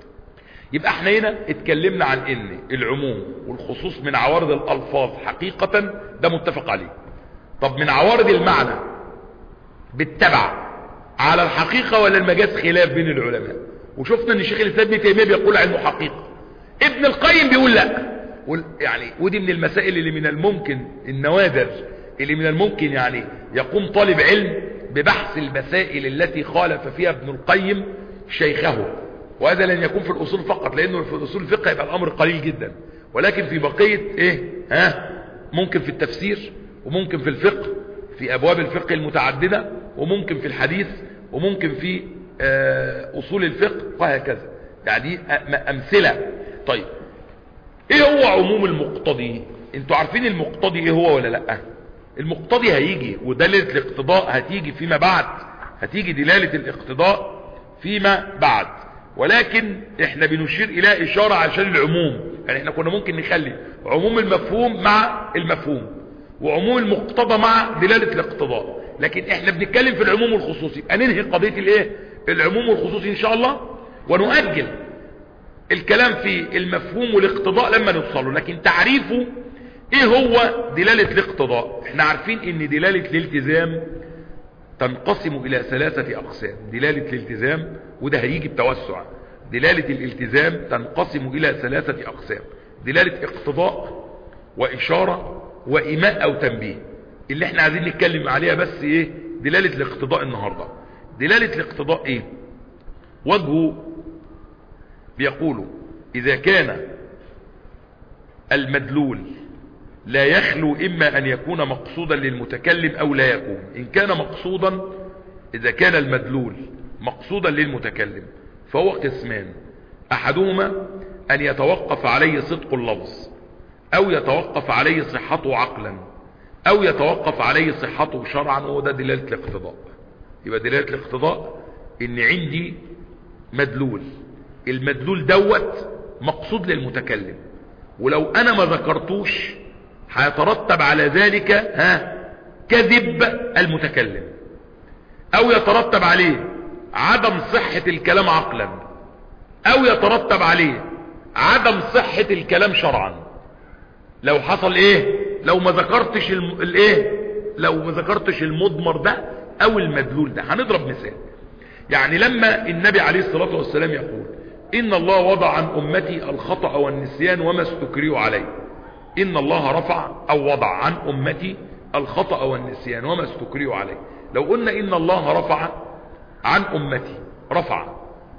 يبقى احنا هنا اتكلمنا عن ان العموم والخصوص من عوارض الالفاظ حقيقة، ده متفق عليه. طب من عوارض المعنى بالتبع على الحقيقة ولا المجاز خلاف بين العلماء. وشفنا ان الشيخ الاسلام ابن تيمية بيقول علمه حقيقة، ابن القيم بيقول لا. يعني ودي من المسائل اللي من الممكن النوادر اللي من الممكن يعني يقوم طالب علم ببحث المسائل التي خالف فيها ابن القيم شيخه. وهذا لن يكون في الاصول فقط، لانه في الاصول الفقه يبقى الامر قليل جدا، ولكن في بقية ايه ها ممكن في التفسير، وممكن في الفقه في ابواب الفقه المتعددة، وممكن في الحديث، وممكن في اصول الفقه وهكذا. يعني امثلة. طيب ايه هو عموم المقتضي؟ انتوا عارفين المقتضي ايه هو ولا لا؟ المقتضي هيجي، ودلالة الاقتضاء هتيجي فيما بعد، هتيجي دلالة الاقتضاء فيما بعد، ولكن احنا بنشير الى اشارة عشان العموم. يعني احنا كنا ممكن نخلي عموم المفهوم مع المفهوم، وعموم المقتضى مع دلالة الاقتضاء، لكن احنا بنتكلم في العموم والخصوصي. اننهي قضية الايه العموم والخصوصي ان شاء الله، ونؤجل الكلام في المفهوم والاقتضاء لما نوصله. لكن تعريفه ايه هو دلالة الاقتضاء؟ احنا عارفين ان دلالة الالتزام تنقسم الى ثلاثة اقسام. دلالة الالتزام، وده هيجي بتوسع، دلالة الالتزام تنقسم الى ثلاثة اقسام: دلالة اقتضاء، واشارة، وايماء او تنبيه. اللي احنا عايزين نتكلم عليها بس ايه دلالة الاقتضاء النهاردة. دلالة الاقتضاء ايه؟ وجهه بيقولوا اذا كان المدلول لا يخلو اما ان يكون مقصودا للمتكلم او لا يكون. ان كان مقصودا، اذا كان المدلول مقصودا للمتكلم فهو قسمان: احدهما ان يتوقف عليه صدق اللفظ، او يتوقف عليه صحته عقلا، او يتوقف عليه صحته شرعا، وهو ده دلالة الاقتضاء. يبقى دلالة الاقتضاء ان عندي مدلول، المدلول دوت مقصود للمتكلم، ولو انا ما ذكرتوش هيترتب على ذلك ها كذب المتكلم، او يترتب عليه عدم صحة الكلام عقلا، او يترتب عليه عدم صحة الكلام شرعا. لو حصل ايه؟ لو ما ذكرتش الايه لو ما ذكرتش المضمر ده او المدلول ده. هنضرب مثال. يعني لما النبي عليه الصلاة والسلام يقول ان الله وضع عن امتي الخطأ والنسيان وما استكرهوا عليه، ان الله رفع او وضع عن امتي الخطأ والنسيان وما استكرهوا عليه. لو قلنا ان الله رفع عن امتي، رفع،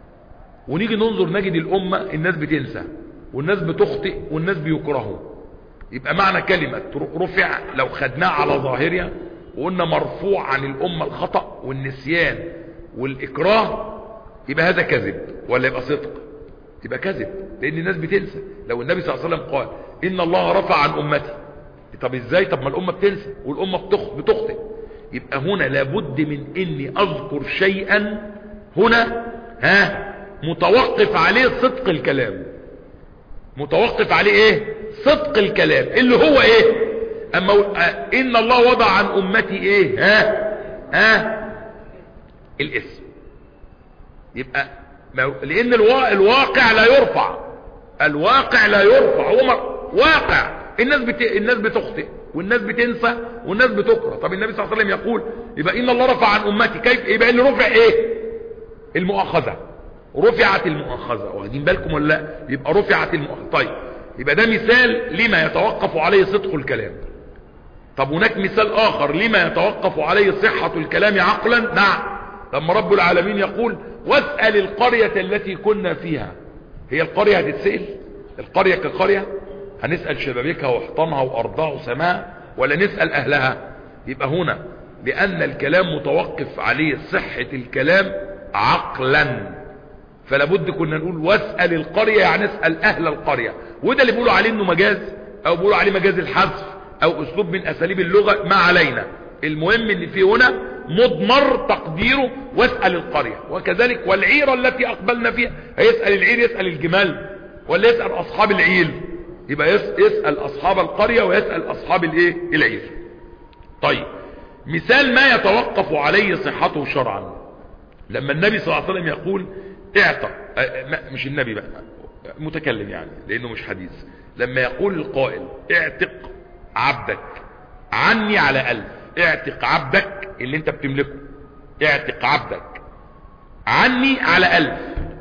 ونيجي ننظر نجد الامة الناس بتنسى والناس بتخطئ والناس بيكرهوا، يبقى معنى كلمة رفع لو خدناه على ظاهرها وقلنا مرفوع عن الامة الخطأ والنسيان والاكراه، يبقى هذا كذب ولا يبقى صدق؟ يبقى كذب، لان الناس بتنسى. لو النبي صلى الله عليه وسلم قال ان الله رفع عن امتي، طب ازاي؟ طب ما الامة بتنسى والامة بتخطئ. يبقى هنا لابد من اني اذكر شيئا هنا ها متوقف عليه صدق الكلام، متوقف عليه ايه؟ صدق الكلام، اللي هو ايه؟ اما ان الله وضع عن امتي ايه؟ ها ها الاسم. يبقى لان الواقع لا يرفع، الواقع لا يرفع، هو واقع. الناس بت... الناس بتخطئ والناس بتنسى والناس بتكره. طب النبي صلى الله عليه وسلم يقول يبقى ان الله رفع عن امتي، كيف؟ يبقى اللي رفع ايه؟ المؤاخذة، رفعت المؤاخذة. واخدين بالكم ولا لا؟ يبقى رفعت المؤاخذة. طيب يبقى ده مثال لما يتوقف عليه صدق الكلام. طب هناك مثال اخر لما يتوقف عليه صحة الكلام عقلا. نعم، لما رب العالمين يقول واسأل القرية التي كنا فيها. هي القرية هتتسأل؟ القرية كقرية هنسأل شبابيكها وحطامها وارضها وسماها، ولا نسأل اهلها؟ يبقى هنا لان الكلام متوقف عليه صحة الكلام عقلا، فلابد كنا نقول واسأل القرية، يعني اسأل اهل القرية. وده اللي بيقولوا عليه انه مجاز، او بيقولوا عليه مجاز الحذف، او اسلوب من اساليب اللغة، ما علينا. المهم ان في هنا مضمر تقديره واسأل القرية. وكذلك والعيرة التي اقبلنا فيها، هيسأل العير يسأل الجمال ولا يسأل اصحاب العيل؟ يبقى يسأل اصحاب القرية ويسأل اصحاب الايه العير. طيب مثال ما يتوقف عليه صحته شرعا، لما النبي صلى الله عليه وسلم يقول اعتق، مش النبي بقى، متكلم يعني لانه مش حديث، لما يقول القائل اعتق عبدك عني على ألف، اعتق عبدك اللي انت بتملكه، اعتق عبدك عني على ألف،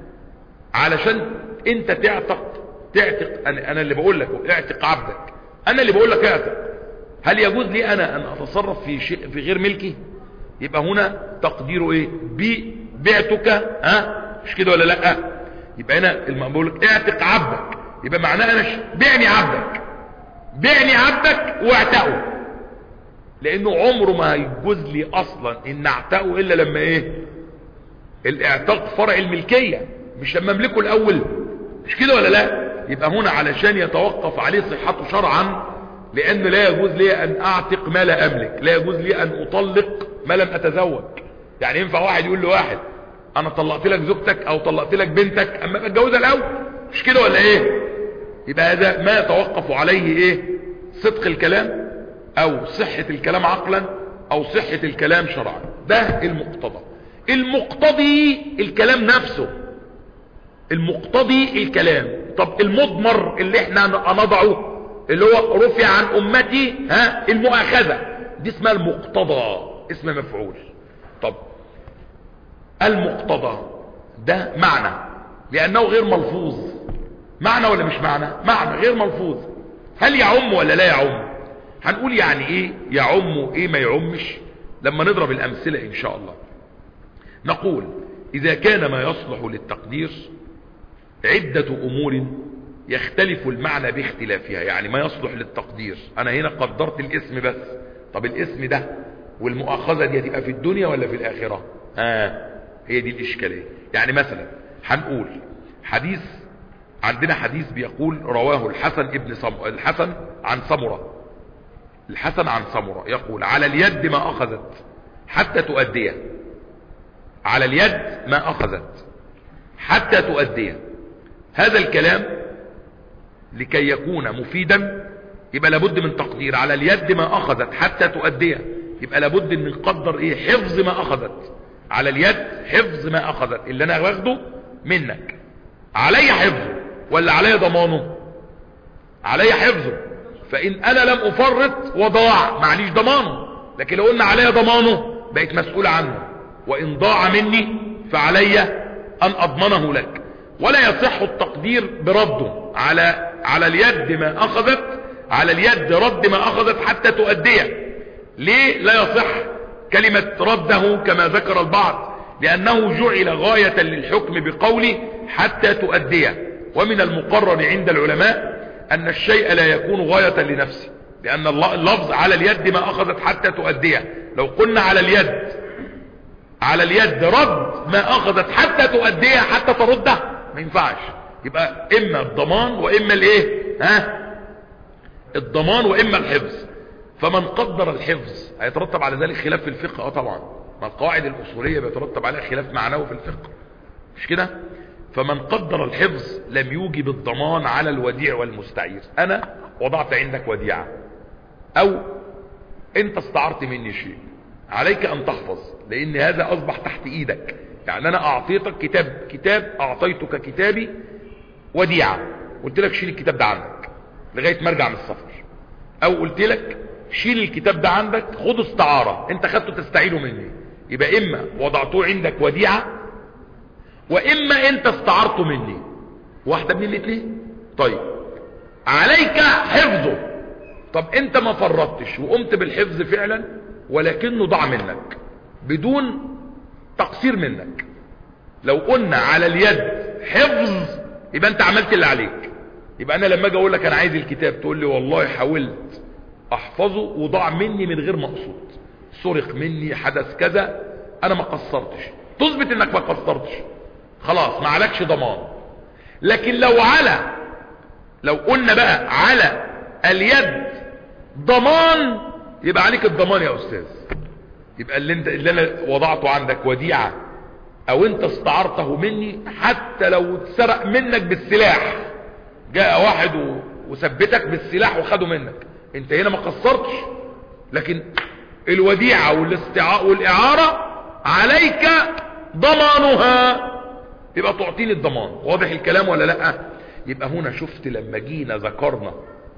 علشان انت تعتق تعتق انا, أنا اللي بقول لك اعتق عبدك، انا اللي بقول لك اعتق. هل يجوز لي انا ان اتصرف في شيء في غير ملكي؟ يبقى هنا تقديره ايه؟ بعتك، ها مش كده ولا لا؟ يبقى هنا بقول لك اعتق عبدك، يبقى معناه انا بعني عبدك، بعني عبدك واعتقه، لانه عمره ما هيجوز لي اصلا ان اعتقه الا لما ايه؟ الاعتاق فرع الملكية، مش لما املكه الاول، مش كده ولا لا؟ يبقى هنا علشان يتوقف عليه صحته شرعا، لان لا يجوز لي ان اعتق ما لا املك، لا يجوز لي ان اطلق ما لم اتزوج. يعني ينفع واحد يقول لواحد انا طلقت لك زوجتك او طلقت لك بنتك اما اتجوزها الاول، مش كده ولا ايه؟ يبقى هذا ما يتوقف عليه ايه؟ صدق الكلام او صحة الكلام عقلا او صحة الكلام شرعا. ده المقتضى. المقتضي الكلام نفسه، المقتضي الكلام. طب المضمر اللي احنا نضعه اللي هو رفع عن امتي ها المؤاخذة، دي اسمها المقتضى، اسم مفعول. طب المقتضى ده معنى لانه غير ملفوظ، معنى ولا مش معنى؟ معنى غير ملفوظ. هل يعم ولا لا يعم؟ هنقول يعني ايه يعم ايه ما يعمش لما نضرب الامثلة ان شاء الله. نقول اذا كان ما يصلح للتقدير عدة امور يختلف المعنى باختلافها، يعني ما يصلح للتقدير انا هنا قدرت الاسم بس، طب الاسم ده والمؤاخذة دي هتبقى في الدنيا ولا في الاخرة؟ آه هي دي الاشكالية. يعني مثلا هنقول حديث، عندنا حديث بيقول رواه الحسن ابن سم... الحسن عن سمرة، الحسن عن سمرة يقول على اليد ما اخذت حتى تؤديه، على اليد ما اخذت حتى تؤديه. هذا الكلام لكي يكون مفيدا يبقى لابد من تقدير على اليد ما اخذت حتى تؤديه، يبقى لابد ان نقدر ايه؟ حفظ ما اخذت، على اليد حفظ ما اخذت اللي انا واخده منك، علي حفظه ولا علي ضمانه؟ علي حفظه، فان انا لم افرط وضاع معليش ضمانه، لكن لو قلنا علي ضمانه بقيت مسؤول عنه، وان ضاع مني فعلي ان اضمنه لك. ولا يصح التقدير برده على على اليد ما اخذت، على اليد رد ما اخذت حتى تؤديه. ليه لا يصح كلمة رده كما ذكر البعض؟ لانه جعل غاية للحكم بقوله حتى تؤديه، ومن المقرر عند العلماء ان الشيء لا يكون غاية لنفسه، لان اللفظ على اليد ما اخذت حتى تؤديه، لو قلنا على اليد على اليد رد ما اخذت حتى تؤديه حتى ترده ما ينفعش، يبقى اما الضمان واما الايه؟ ها الضمان واما الحفظ. فمن قدر الحفظ هيترتب على ذلك خلاف في الفقه. اه طبعا، ما القواعد الاصوليه بيترتب عليها خلاف معنوي في الفقه، مش كده؟ فمن قدر الحفظ لم يوجب الضمان على الوديع والمستعير. انا وضعت عندك وديعه او انت استعرت مني شيء، عليك ان تحفظ، لان هذا اصبح تحت ايدك. يعني انا اعطيتك كتاب كتاب اعطيتك كتابي وديعه، قلت لك شيل الكتاب ده عندك لغايه ما ارجع من السفر، او قلت لك شيل الكتاب ده عندك خده استعاره، انت خدته تستعيره مني، يبقى اما وضعته عندك وديعه واما انت استعرته مني، واحده من الاثنين. طيب عليك حفظه. طب انت ما فرطتش وقمت بالحفظ فعلا ولكنه ضاع منك بدون تقصير منك. لو قلنا على اليد حفظ يبقى انت عملت اللي عليك، يبقى انا لما اجي اقول لك انا عايز الكتاب تقول لي والله حاولت احفظه وضاع مني من غير مقصود، سرق مني، حدث كذا، انا ما قصرتش، تثبت انك ما قصرتش، خلاص ما عليكش ضمان. لكن لو على لو قلنا بقى على اليد ضمان يبقى عليك الضمان يا استاذ. يبقى اللي انت اللي انا وضعته عندك وديعه او انت استعرته مني، حتى لو اتسرق منك بالسلاح، جاء واحد وثبتك بالسلاح وخده منك، انت هنا ما قصرتش، لكن الوديعه والاستعاء والاعاره عليك ضمانها، يبقى تعطيني الضمان. واضح الكلام ولا لا؟ يبقى هنا شفت لما جينا ذكرنا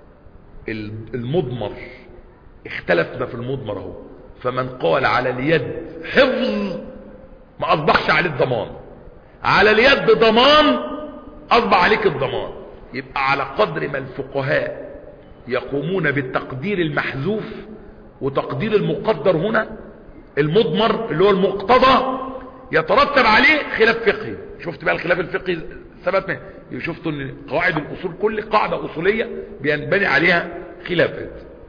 المضمر اختلفنا في المضمر اهو. فمن قال على اليد حفظ ما اصبحش عليه الضمان. على اليد ضمان، اصبح عليك الضمان. يبقى على قدر ما الفقهاء يقومون بالتقدير المحذوف وتقدير المقدر هنا المضمر اللي هو المقتضى يترتب عليه خلاف فقهي. شفت بقى الخلاف الفقهي ثبت منه. شفتوا ان قواعد الاصول كل قاعدة اصولية بينبني عليها خلافات.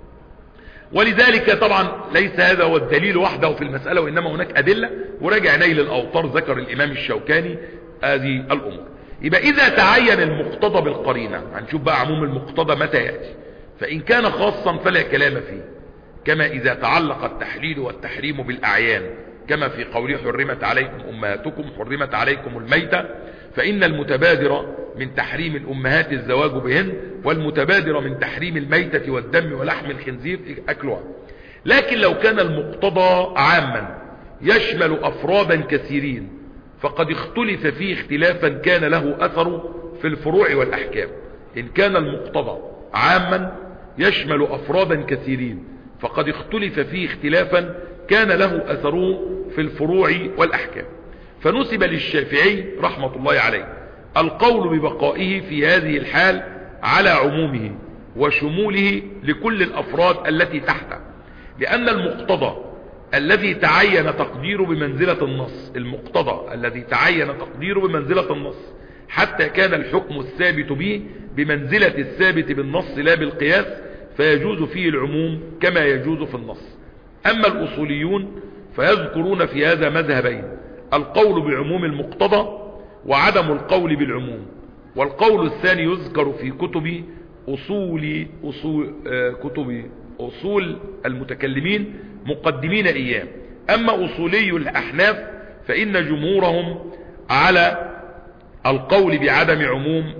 ولذلك طبعا ليس هذا هو الدليل وحده في المسألة، وانما هناك ادلة. وراجع نيل الاوطار ذكر الامام الشوكاني هذه الامور. يبقى اذا تعين المقتضى بالقرينة، هنشوف بقى عموم المقتضى متى يأتي. فان كان خاصا فلا كلام فيه، كما اذا تعلق التحليل والتحريم بالاعيان، كما في قوله حرمت عليكم امهاتكم، حرمت عليكم الميتة، فان المتبادر من تحريم الامهات الزواج بهن، والمتبادر من تحريم الميتة والدم ولحم الخنزير اكلها. لكن لو كان المقتضى عاما يشمل افرادا كثيرين، فقد اختلف فيه اختلافا كان له اثر في الفروع والاحكام. ان كان المقتضى عاما يشمل افرادا كثيرين، فقد اختلف فيه اختلافا كان له اثره في الفروع والاحكام. فنسب للشافعي رحمة الله عليه القول ببقائه في هذه الحال على عمومه وشموله لكل الافراد التي تحته، لان المقتضى الذي تعين تقديره بمنزلة النص المقتضى الذي تعين تقديره بمنزلة النص حتى كان الحكم الثابت به بمنزلة الثابت بالنص لا بالقياس، فيجوز فيه العموم كما يجوز في النص. اما الاصوليون فيذكرون في هذا مذهبين: القول بعموم المقتضى وعدم القول بالعموم. والقول الثاني يذكر في كتب اصول اصول آه كتب اصول المتكلمين مقدمين ايام. اما اصولي الاحناف فان جمهورهم على القول بعدم عموم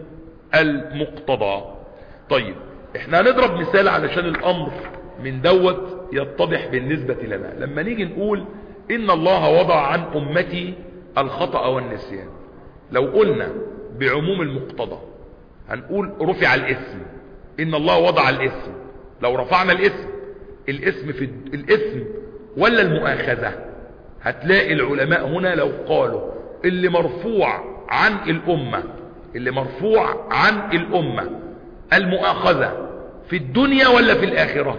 المقتضى. طيب احنا هنضرب مثال علشان الامر من دوت يتضح بالنسبة لنا. لما نيجي نقول ان الله وضع عن امتي الخطأ والنسيان، لو قلنا بعموم المقتضى هنقول رفع الاسم، ان الله وضع الاسم. لو رفعنا الاسم، الاسم في الاسم ولا المؤاخذة؟ هتلاقي العلماء هنا لو قالوا اللي مرفوع عن الامة، اللي مرفوع عن الامة المؤاخذة في الدنيا ولا في الاخرة؟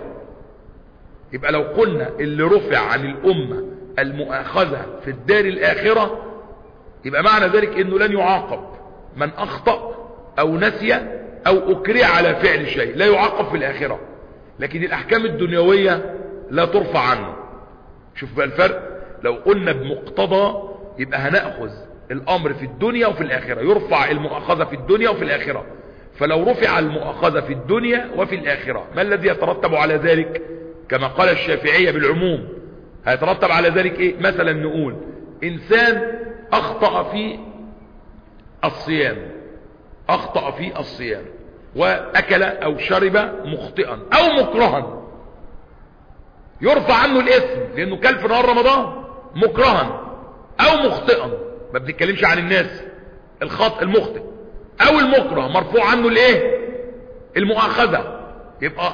يبقى لو قلنا اللي رفع عن الامة المؤاخذة في الدار الاخرة، يبقى معنى ذلك انه لن يعاقب من اخطأ او نسي او اكره على فعل شيء، لا يعاقب في الاخرة. لكن الاحكام الدنيوية لا ترفع عنه. شوف بقى الفرق. لو قلنا بمقتضى يبقى هنأخذ الامر في الدنيا وفي الاخرة، يرفع المؤاخذة في الدنيا وفي الاخرة. فلو رفع المؤاخذة في الدنيا وفي الاخرة، ما الذي يترتب على ذلك؟ كما قال الشافعية بالعموم، هيترتب على ذلك ايه؟ مثلا نقول انسان اخطأ في الصيام، اخطأ في الصيام واكل او شرب مخطئا او مكرها، يرفع عنه الاسم لانه كل في نهار رمضان مكرها او مخطئا. ما بنتكلمش عن الناس الخطأ المخطئ او المكره، مرفوع عنه الايه؟ المؤاخذة. يبقى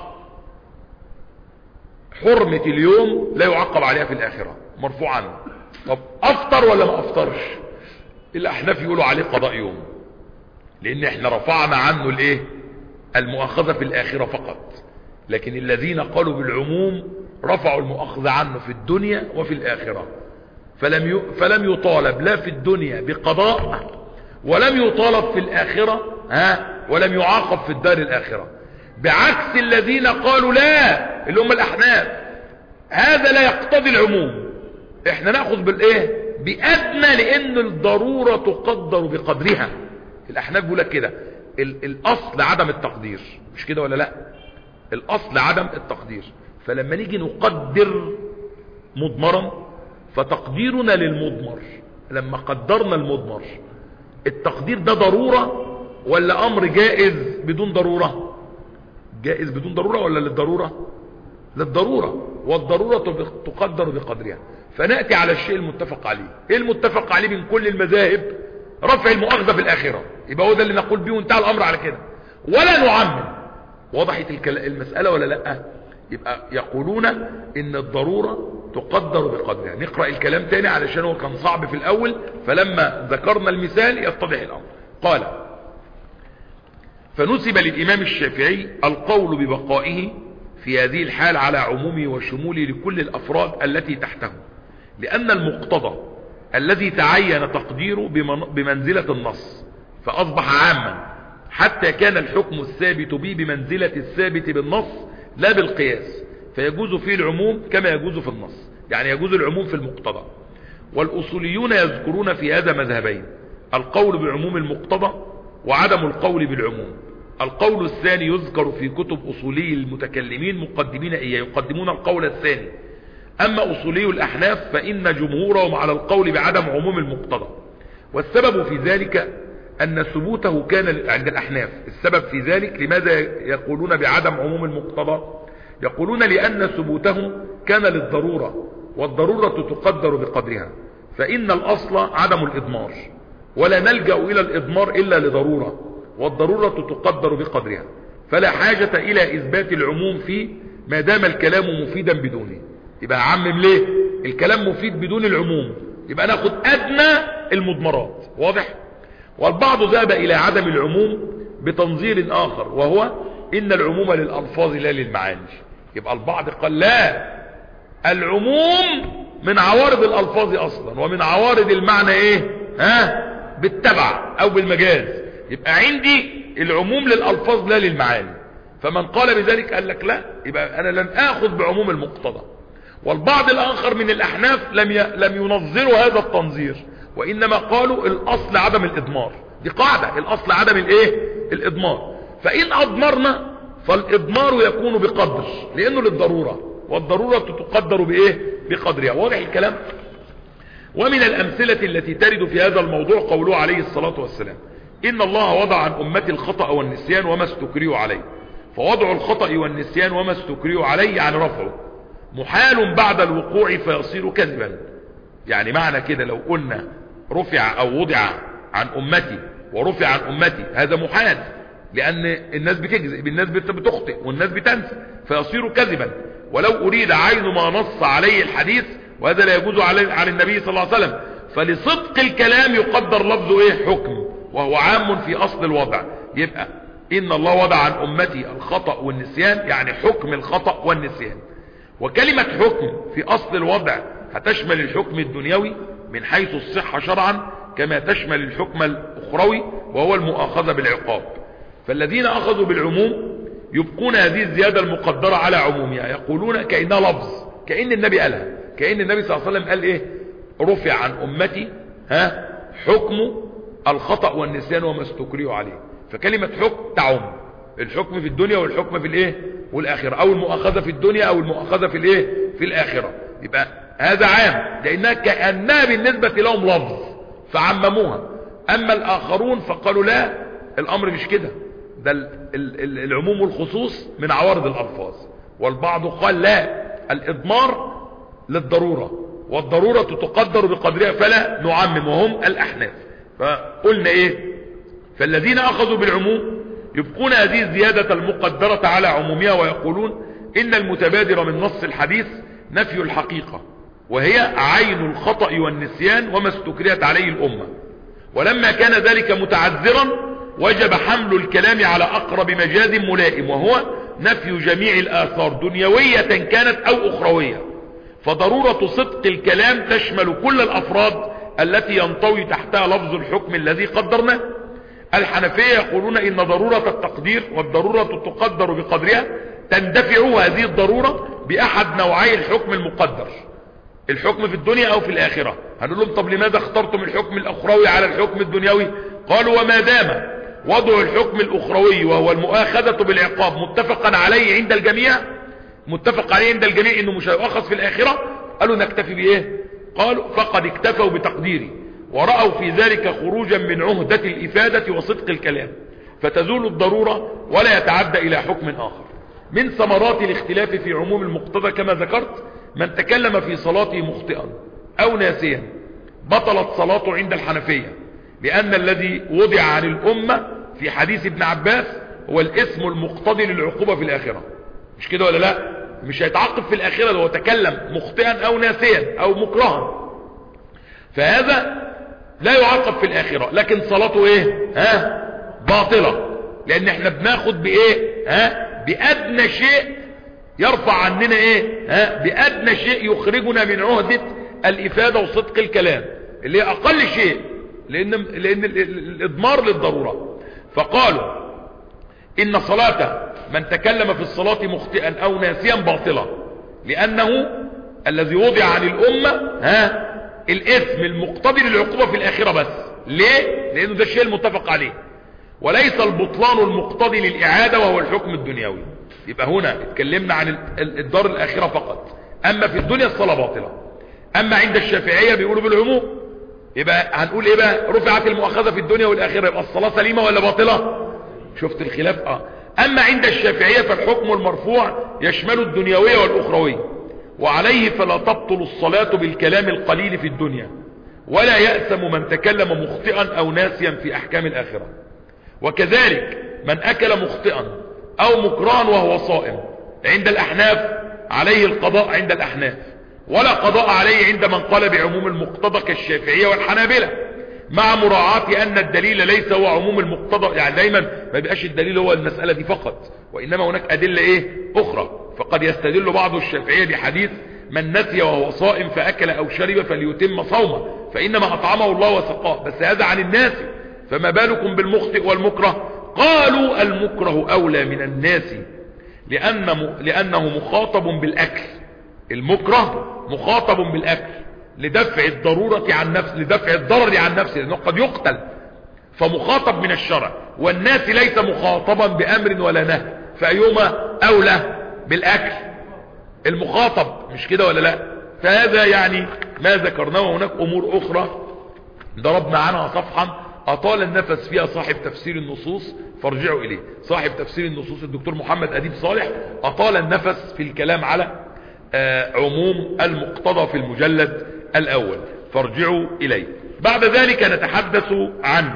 حرمة اليوم لا يعقب عليها في الاخرة، مرفوع عنه. طب افطر ولا ما افطرش؟ الاحناف يقولوا عليه قضاء يوم، لان احنا رفعنا عنه الايه؟ المؤاخذة في الاخرة فقط. لكن الذين قالوا بالعموم رفعوا المؤاخذة عنه في الدنيا وفي الاخرة، فلم ي... فلم يطالب لا في الدنيا بقضاء ولم يطالب في الاخرة ها ولم يعاقب في الدار الاخرة، بعكس الذين قالوا لا، اللي هم الاحناف، هذا لا يقتضي العموم. احنا ناخذ بالايه؟ بادنى، لان الضرورة تقدر بقدرها. الاحناف بيقول لك كده، الاصل عدم التقدير، مش كده ولا لا؟ الاصل عدم التقدير. فلما نيجي نقدر مضمرا فتقديرنا للمضمر، لما قدرنا المضمر التقدير ده ضرورة ولا امر جائز بدون ضرورة؟ جائز بدون ضرورة ولا للضرورة؟ للضرورة، والضرورة تقدر بقدرها. فنأتي على الشيء المتفق عليه. ايه المتفق عليه من كل المذاهب؟ رفع المؤاخذة في الاخرة. يبقى هو ده اللي نقول به وانتهى الامر على كده، ولا نعمم. وضحت المسألة ولا لا؟ يبقى يقولون ان الضرورة تقدر بقدرها. نقرأ الكلام تاني علشان هو كان صعب في الأول، فلما ذكرنا المثال يتضح الأمر. قال: فنسب للإمام الشافعي القول ببقائه في هذه الحال على عمومه وشموله لكل الأفراد التي تحته، لأن المقتضى الذي تعين تقديره بمنزلة النص فأصبح عاما، حتى كان الحكم الثابت به بمنزلة الثابت بالنص لا بالقياس، فيجوز فيه العموم كما يجوز في النص، يعني يجوز العموم في المقتضى. والأصوليون يذكرون في هذا مذهبين: القول بعموم المقتضى وعدم القول بالعموم. القول الثاني يذكر في كتب أصولي المتكلمين مقدمين إياه، يقدمون القول الثاني. أما أصولي الأحناف فإن جمهورهم على القول بعدم عموم المقتضى، والسبب في ذلك أن ثبوته كان عند الأحناف. السبب في ذلك لماذا يقولون بعدم عموم المقتضى؟ يقولون لأن ثبوته كان للضرورة، والضرورة تقدر بقدرها، فإن الأصل عدم الإضمار، ولا نلجأ إلى الإضمار إلا لضرورة، والضرورة تقدر بقدرها، فلا حاجة إلى إثبات العموم فيه ما دام الكلام مفيدا بدونه. يبقى عمم ليه؟ الكلام مفيد بدون العموم، يبقى ناخد أدنى المضمرات. واضح؟ والبعض ذهب إلى عدم العموم بتنظير آخر، وهو إن العموم للألفاظ لا للمعاني. يبقى البعض قال لا، العموم من عوارض الألفاظ أصلا، ومن عوارض المعنى إيه؟ ها؟ بالتبع أو بالمجاز. يبقى عندي العموم للألفاظ لا للمعاني. فمن قال بذلك قال لك لا، يبقى أنا لن آخذ بعموم المقتضى. والبعض الآخر من الأحناف لم ي... لم ينظروا هذا التنظير، وإنما قالوا الأصل عدم الإضمار. دي قاعدة، الأصل عدم الإيه؟ الإضمار. فإن أضمرنا فالإضمار يكون بقدر، لأنه للضرورة، والضرورة تقدر بإيه؟ بقدرها. واضح الكلام؟ ومن الأمثلة التي ترد في هذا الموضوع قوله عليه الصلاة والسلام: إن الله وضع عن أمتي الخطأ والنسيان وما استكرهوا عليه. فوضع الخطأ والنسيان وما استكرهوا عليه يعني رفعه محال بعد الوقوع فيصير كذبا. يعني معنى كده لو قلنا رفع أو وضع عن أمتي ورفع عن أمتي، هذا محال، لأن الناس بتكذب، الناس بتخطئ، والناس بتنسى، فيصير كذبا. ولو أريد عين ما نص عليه الحديث، وهذا لا يجوز عن النبي صلى الله عليه وسلم، فلصدق الكلام يقدر لفظه إيه؟ حكم، وهو عام في أصل الوضع. يبقى إن الله وضع عن أمتي الخطأ والنسيان يعني حكم الخطأ والنسيان. وكلمة حكم في أصل الوضع هتشمل الحكم الدنيوي من حيث الصحة شرعا، كما تشمل الحكم الأخروي وهو المؤاخذة بالعقاب. فالذين أخذوا بالعموم يبقون هذه الزيادة المقدرة على عمومها، يقولون كأنها لفظ، كأن النبي قالها، كأن النبي صلى الله عليه وسلم قال إيه؟ رفع عن أمتي ها حكم الخطأ والنسيان وما استكرهوا عليه. فكلمة حكم تعم الحكم في الدنيا والحكم في الايه والآخرة، او المؤاخذة في الدنيا او المؤاخذة في الايه في الآخرة. يبقى هذا عام لانها كأنها بالنسبة لهم لفظ فعمموها. اما الاخرون فقالوا لا، الامر مش كده، ده العموم والخصوص من عوارض الالفاظ. والبعض قال لا، الاضمار للضرورة، والضرورة تقدر بقدرها فلا نعمم، وهم الاحناف. فقلنا ايه؟ فالذين اخذوا بالعموم يبقون هذه الزيادة المقدرة على عمومها، ويقولون ان المتبادر من نص الحديث نفي الحقيقة، وهي عين الخطأ والنسيان وما استكرهت عليه الامة. ولما كان ذلك متعذرا وجب حمل الكلام على اقرب مجاز ملائم، وهو نفي جميع الاثار دنيوية كانت او اخروية. فضرورة صدق الكلام تشمل كل الافراد التي ينطوي تحتها لفظ الحكم الذي قدرناه. الحنفية يقولون ان ضرورة التقدير والضرورة تقدر بقدرها تندفع هذه الضرورة باحد نوعي الحكم المقدر، الحكم في الدنيا او في الاخرة. هنقول لهم طب لماذا اخترتم الحكم الاخروي على الحكم الدنيوي؟ قالوا وما دام وضع الحكم الاخروي وهو المؤاخذة بالعقاب متفقا عليه عند الجميع، متفق عليه عند الجميع انه مش هيؤخذ في الاخرة، قالوا نكتفي بايه؟ قالوا فقد اكتفوا بتقديري، ورأوا في ذلك خروجا من عهدة الإفادة وصدق الكلام، فتزول الضرورة ولا يتعدى إلى حكم آخر. من ثمرات الاختلاف في عموم المقتضى كما ذكرت: من تكلم في صلاته مخطئا أو ناسيا بطلت صلاته عند الحنفية، لأن الذي وضع عن الأمة في حديث ابن عباس هو الاسم المقتضي للعقوبة في الآخرة. مش كده ولا لا؟ مش هيتعاقب في الآخرة لو تكلم مخطئا أو ناسيا أو مكرها، فهذا لا يعاقب في الآخرة، لكن صلاته ايه ها باطلة، لأن احنا بناخد بايه ها بأدنى شيء يرفع عننا ايه ها بأدنى شيء يخرجنا من عهدة الإفادة وصدق الكلام اللي هي أقل شيء، لأن, لأن الإضمار للضرورة. فقالوا إن صلاة من تكلم في الصلاة مخطئا أو ناسيا باطلة، لأنه الذي وضع عن الأمة ها الإثم المقتضي للعقوبة في الآخرة بس. ليه؟ لأنه ده الشيء المتفق عليه، وليس البطلان المقتضي للإعادة وهو الحكم الدنيوي. يبقى هنا اتكلمنا عن الدار الآخرة فقط، أما في الدنيا الصلاة باطلة. أما عند الشافعية بيقولوا بالعموم، يبقى هنقول ايه بقى؟ رفعت المؤاخذة في الدنيا والآخرة، يبقى الصلاة سليمة ولا باطلة؟ شفت الخلاف؟ اه أما عند الشافعية فالحكم المرفوع يشمل الدنيوية والأخروية، وعليه فلا تبطل الصلاة بالكلام القليل في الدنيا، ولا يأثم من تكلم مخطئا أو ناسيا في أحكام الآخرة. وكذلك من أكل مخطئا أو مكرها وهو صائم عند الأحناف عليه القضاء عند الأحناف، ولا قضاء عليه عند من قال بعموم المقتضى كالشافعية والحنابلة، مع مراعاة أن الدليل ليس هو عموم المقتضى. يعني دايما ما بيبقاش الدليل هو المسألة دي فقط، وإنما هناك أدلة إيه أخرى. فقد يستدل بعض الشافعية بحديث من نسي وهو صائم فأكل أو شرب فليتم صومه فإنما أطعمه الله وسقاه، بس هذا عن الناس، فما بالكم بالمخطئ والمكره؟ قالوا المكره أولى من الناس لأن لأنه مخاطب بالأكل. المكره مخاطب بالأكل لدفع الضرورة عن نفسه، لدفع الضرر عن نفسه، لأنه قد يقتل، فمخاطب من الشرع. والناس ليس مخاطبا بأمر ولا نهي، فأيهما أولى بالأكل؟ المخاطب، مش كده ولا لا؟ فهذا يعني ما ذكرناه. وهناك أمور أخرى ضربنا عنها صفحا أطال النفس فيها صاحب تفسير النصوص، فارجعوا إليه. صاحب تفسير النصوص الدكتور محمد أديب صالح أطال النفس في الكلام على آه عموم المقتضى في المجلد الأول، فارجعوا إليه. بعد ذلك نتحدث عن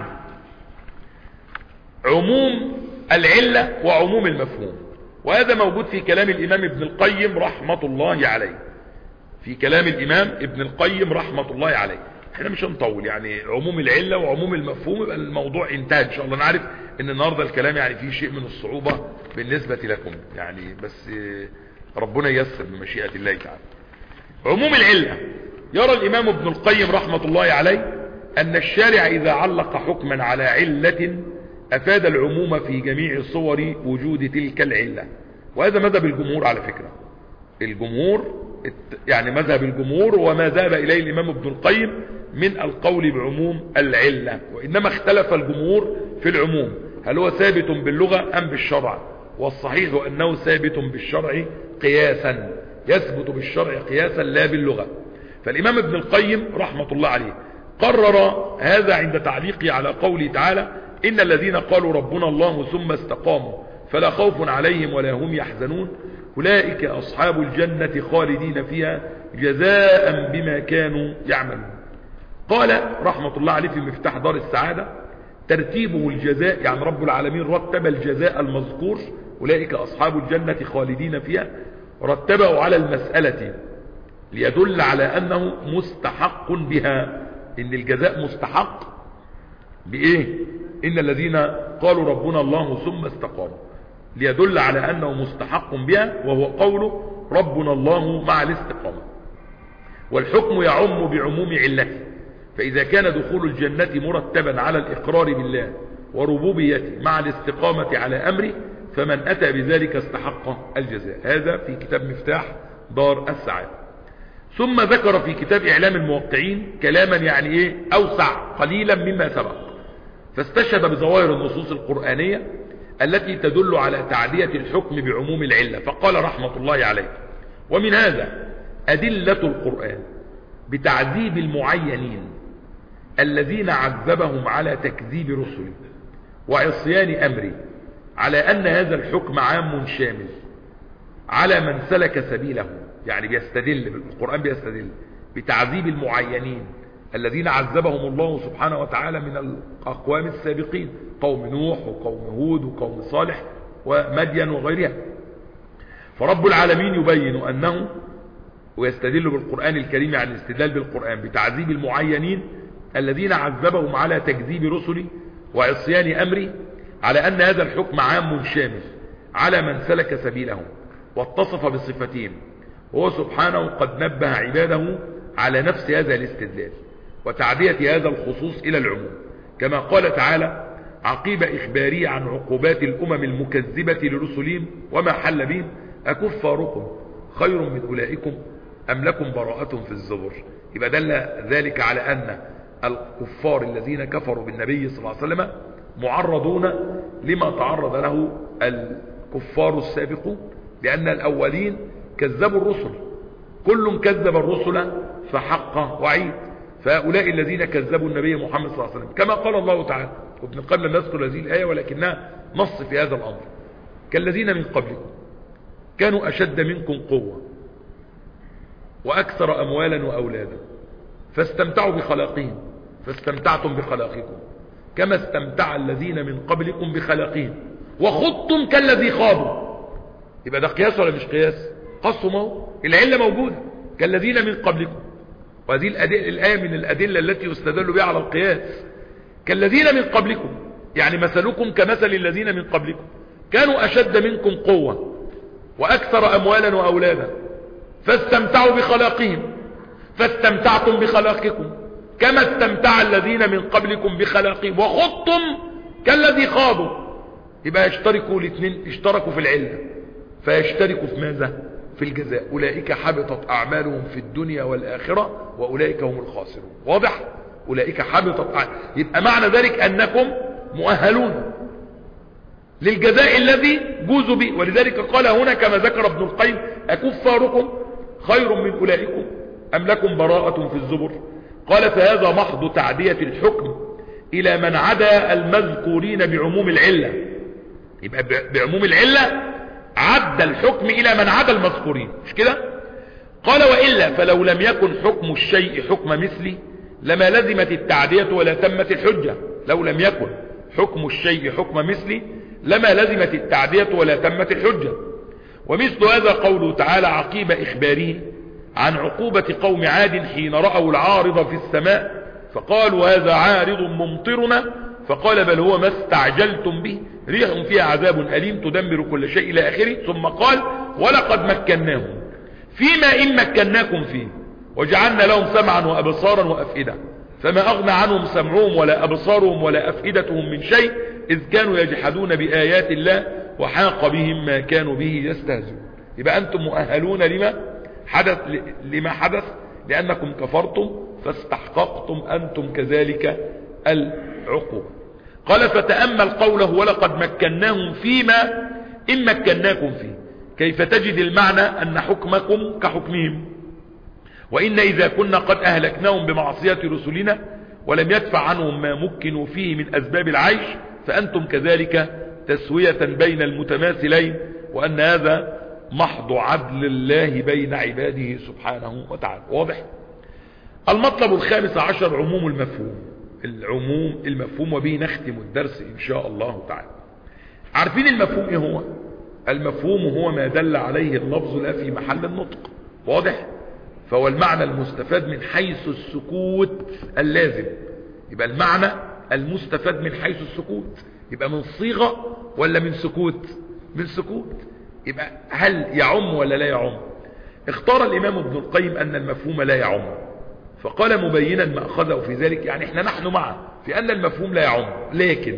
عموم العلة وعموم المفهوم، وهذا موجود في كلام الإمام ابن القيم رحمة الله عليه. في كلام الإمام ابن القيم رحمة الله عليه. احنا مش هنطول، يعني عموم العلة وعموم المفهوم يبقى الموضوع انتهى ان شاء الله. انا عارف ان النهاردة الكلام يعني فيه شيء من الصعوبة بالنسبة لكم يعني، بس ربنا ييسر بمشيئة الله تعالى. عموم العلة، يرى الإمام ابن القيم رحمة الله عليه أن الشارع إذا علق حكما على علة أفاد العموم في جميع صور وجود تلك العلة. وهذا مذهب الجمهور على فكرة. الجمهور يعني مذهب الجمهور وما ذهب إليه الإمام ابن القيم من القول بعموم العلة. وإنما اختلف الجمهور في العموم، هل هو ثابت باللغة أم بالشرع؟ والصحيح أنه ثابت بالشرع قياسا، يثبت بالشرع قياسا لا باللغة. فالإمام ابن القيم رحمة الله عليه قرر هذا عند تعليقه على قوله تعالى إن الذين قالوا ربنا الله ثم استقاموا فلا خوف عليهم ولا هم يحزنون أولئك أصحاب الجنة خالدين فيها جزاء بما كانوا يعملون. قال رحمة الله عليه في مفتاح دار السعادة ترتيبه الجزاء، يعني رب العالمين رتب الجزاء المذكور أولئك أصحاب الجنة خالدين فيها، رتبه على المسألة ليدل على أنه مستحق بها، إن الجزاء مستحق بإيه؟ إن الذين قالوا ربنا الله ثم استقاموا، ليدل على أنه مستحق بها، وهو قوله ربنا الله مع الاستقامة. والحكم يعم بعموم علته، فإذا كان دخول الجنة مرتبا على الإقرار بالله وربوبيته مع الاستقامة على أمره فمن أتى بذلك استحق الجزاء. هذا في كتاب مفتاح دار السعادة. ثم ذكر في كتاب إعلام الموقعين كلاما يعني إيه أوسع قليلا مما سبق، فاستشهد بظواهر النصوص القرآنية التي تدل على تعدية الحكم بعموم العلة، فقال رحمة الله عليه ومن هذا أدلة القرآن بتعذيب المعينين الذين عذبهم على تكذيب رسله وعصيان أمره، على أن هذا الحكم عام شامل على من سلك سبيله. يعني بيستدل القرآن بيستدل بتعذيب المعينين الذين عذبهم الله سبحانه وتعالى من الأقوام السابقين، قوم نوح وقوم هود وقوم صالح ومدين وغيرها. فرب العالمين يبين أنه ويستدل بالقرآن الكريم عن الاستدلال بالقرآن بتعذيب المعينين الذين عذبهم على تكذيب رسله وعصيان أمره، على أن هذا الحكم عام شامل على من سلك سبيلهم واتصف بصفتهم، وهو سبحانه قد نبه عباده على نفس هذا الاستدلال وتعدية هذا الخصوص إلى العموم، كما قال تعالى عقيب إخباري عن عقوبات الأمم المكذبة لرسلهم وما حل بهم: أكفاركم خير من أولئكم أم لكم براءة في الزبر. يبقى دل ذلك على أن الكفار الذين كفروا بالنبي صلى الله عليه وسلم معرضون لما تعرض له الكفار السابقون، لأن الأولين كذبوا الرسل، كل كذب الرسل فحق وعيد، فهؤلاء الذين كذبوا النبي محمد صلى الله عليه وسلم كما قال الله تعالى، وابن القيم لم يذكر هذه الآية ولكنها نص في هذا الأمر: كالذين من قبلكم كانوا أشد منكم قوة وأكثر أموالا وأولادا فاستمتعوا بخلاقهم فاستمتعتم بخلاقكم كما استمتع الذين من قبلكم بخلاقهم وخضتم كالذي خاضوا. يبقى ده قياس ولا مش قياس؟ قصوا، ما هو العلة موجودة، كالذين من قبلكم، وهذه الآية من الأدلة التي يستدل بها على القياس. كالذين من قبلكم يعني مثلكم كمثل الذين من قبلكم، كانوا أشد منكم قوة وأكثر أموالا وأولادا فاستمتعوا بخلاقهم فاستمتعتم بخلاقكم كما استمتع الذين من قبلكم بخلاقهم وخضتم كالذي خاضوا. يبقى يشتركوا الاثنين، اشتركوا في العلة فيشتركوا في ماذا؟ في الجزاء. أولئك حبطت أعمالهم في الدنيا والآخرة وأولئك هم الخاسرون. واضح؟ أولئك حبطت أعمالهم. يبقى معنى ذلك أنكم مؤهلون للجزاء الذي جوزوا به. ولذلك قال هنا كما ذكر ابن القيم: أكفاركم خير من أولئكم أم لكم براءة في الزبر. قال: فهذا محض تعدية الحكم إلى من عدا المذكورين بعموم العلة. يبقى بعموم العلة عد الحكم إلى من عدا المذكورين، مش كده؟ قال: وإلا فلو لم يكن حكم الشيء حكم مثلي لما لزمت التعدية ولا تمت الحجة. لو لم يكن حكم الشيء حكم مثلي لما لزمت التعدية ولا تمت الحجة. ومثل هذا قوله تعالى عقيب إخباره عن عقوبة قوم عاد حين رأوا العارض في السماء فقالوا هذا عارض ممطرنا، فقال: بل هو ما استعجلتم به ريح فيها عذاب أليم تدمر كل شيء إلى آخره. ثم قال: ولقد مكناهم فيما إن مكناكم فيه وجعلنا لهم سمعا وأبصارا وأفئدة فما أغنى عنهم سمعهم ولا أبصارهم ولا أفئدتهم من شيء إذ كانوا يجحدون بآيات الله وحاق بهم ما كانوا به يستهزئون. يبقى أنتم مؤهلون لما حدث لما حدث لأنكم كفرتم فاستحققتم أنتم كذلك العقوبة. قال: فتأمل قوله ولقد مكناهم فيما إن مكناكم فيه، كيف تجد المعنى أن حكمكم كحكمهم، وإن إذا كنا قد أهلكناهم بمعصية رسلنا ولم يدفع عنهم ما مكنوا فيه من أسباب العيش فأنتم كذلك تسوية بين المتماثلين، وأن هذا محض عدل الله بين عباده سبحانه وتعالى. واضح؟ المطلب الخامس عشر عموم المفهوم. العموم المفهوم، وبه نختم الدرس إن شاء الله تعالى. عارفين المفهوم إيه هو؟ المفهوم هو ما دل عليه اللفظ لا في محل النطق. واضح؟ فهو المعنى المستفاد من حيث السكوت اللازم. يبقى المعنى المستفاد من حيث السكوت، يبقى من صيغة ولا من سكوت؟ من سكوت. يبقى هل يعم ولا لا يعم؟ اختار الإمام ابن القيم أن المفهوم لا يعم، فقال مبينا ما أخذه في ذلك، يعني احنا نحن معه في أن المفهوم لا يعم، لكن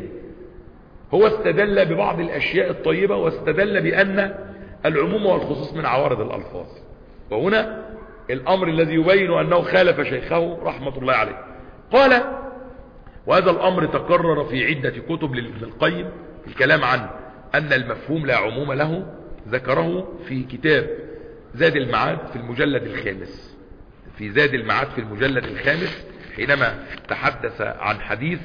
هو استدل ببعض الأشياء الطيبة واستدل بأن العموم والخصوص من عوارض الألفاظ. وهنا الأمر الذي يبين أنه خالف شيخه رحمة الله عليه. قال: وهذا الأمر تكرر في عدة كتب لابن القيم الكلام عن أن المفهوم لا عموم له، ذكره في كتاب زاد المعاد في المجلد الخامس. في زاد المعاد في المجلد الخامس حينما تحدث عن حديث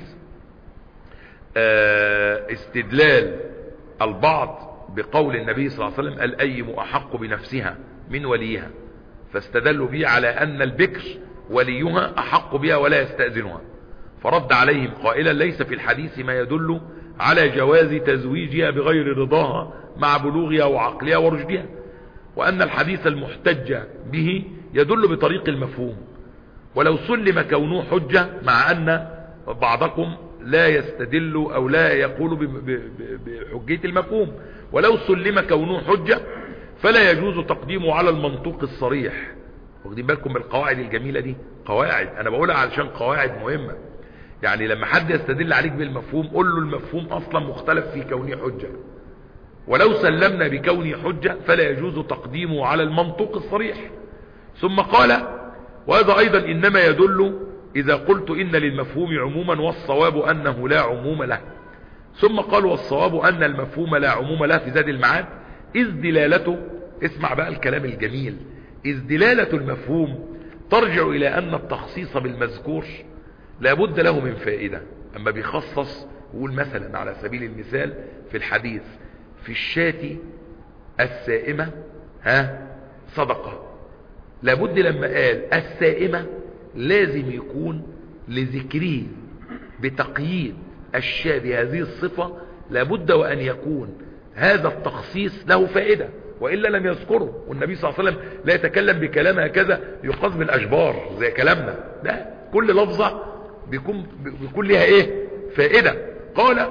استدلال البعض بقول النبي صلى الله عليه وسلم: الأيم أحق بنفسها من وليها، فاستدلوا به على أن البكر وليها أحق بها ولا يستأذنها، فرد عليهم قائلا: ليس في الحديث ما يدل على جواز تزويجها بغير رضاها مع بلوغها وعقلها ورشدها، وأن الحديث المحتج به يدل بطريق المفهوم، ولو سلم كونه حجة، مع أن بعضكم لا يستدل أو لا يقول بحجية المفهوم، ولو سلم كونه حجة فلا يجوز تقديمه على المنطوق الصريح. واخدين بالكم بالقواعد الجميلة دي؟ قواعد أنا بقولها علشان قواعد مهمة. يعني لما حد يستدل عليك بالمفهوم قل له المفهوم أصلا مختلف في كونه حجة، ولو سلمنا بكونه حجة فلا يجوز تقديمه على المنطوق الصريح. ثم قال: وهذا أيضا إنما يدل إذا قلت إن للمفهوم عموما والصواب أنه لا عموم له. ثم قال: والصواب أن المفهوم لا عموم له في زاد المعاد، إذ دلالته، اسمع بقى الكلام الجميل، إذ دلالة المفهوم ترجع إلى أن التخصيص بالمذكور لابد له من فائدة. أما بيخصص يقول مثلا على سبيل المثال في الحديث: في الشاة السائمة ها صدقة، لابد لما قال السائمة لازم يكون لذكره بتقييد الشاة بهذه الصفة، لابد وأن يكون هذا التخصيص له فائدة، وإلا لم يذكره. والنبي صلى الله عليه وسلم لا يتكلم بكلام هكذا يقاس بالأشبار زي كلامنا، لا، كل لفظة بيكون, بيكون لها ايه فائدة. قال: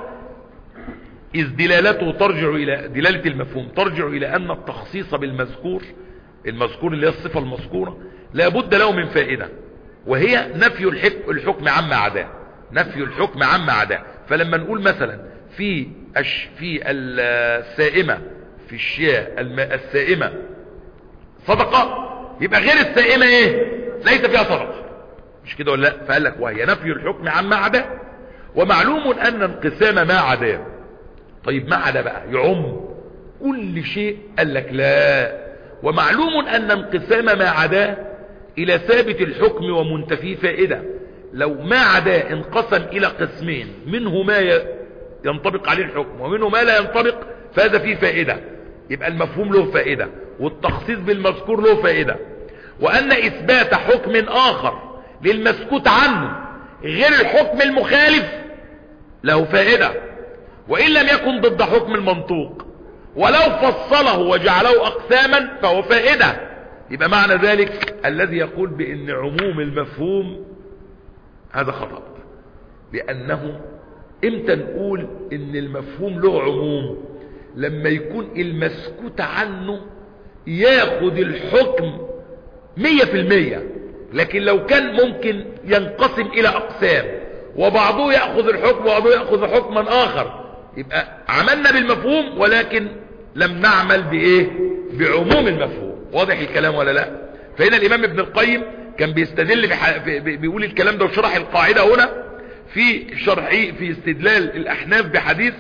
إذ دلالته ترجع إلى دلالة المفهوم ترجع إلى أن التخصيص بالمذكور، المذكور اللي هي الصفة المذكورة، لابد له من فائدة، وهي نفي الحكم, الحكم عما عداه، نفي الحكم عما عداه. فلما نقول مثلا في أش في السائمة، في الشياء السائمة صدقة، يبقى غير السائمة ايه ليس فيها صدقة، مش كده ولا لا؟ فقال لك: وهي نفي الحكم عما عداه. ومعلوم أن انقسام ما عداه، طيب ما عدا بقى يعم كل شيء؟ قال لك لا، ومعلوم أن انقسام ما عداه إلى ثابت الحكم ومنتفيه فائدة. لو ما عداه انقسم إلى قسمين، منه ما ينطبق عليه الحكم ومنه ما لا ينطبق، فهذا فيه فائدة، يبقى المفهوم له فائدة، والتخصيص بالمذكور له فائدة. وأن إثبات حكم آخر للمسكوت عنه غير الحكم المخالف له فائدة، وإن لم يكن ضد حكم المنطوق، ولو فصله وجعله أقساما فهو فائدة. يبقى معنى ذلك الذي يقول بأن عموم المفهوم هذا خطأ، لأنه امتى نقول ان المفهوم له عموم؟ لما يكون المسكوت عنه ياخد الحكم مية في المية، لكن لو كان ممكن ينقسم الى اقسام، وبعضه يأخذ الحكم وبعضه يأخذ حكما اخر، يبقى عملنا بالمفهوم ولكن لم نعمل بايه؟ بعموم المفهوم. واضح الكلام ولا لا؟ فهنا الامام ابن القيم كان بيستدل بح... بيقول الكلام ده وشرح القاعدة هنا في شرحي في استدلال الأحناف بحديث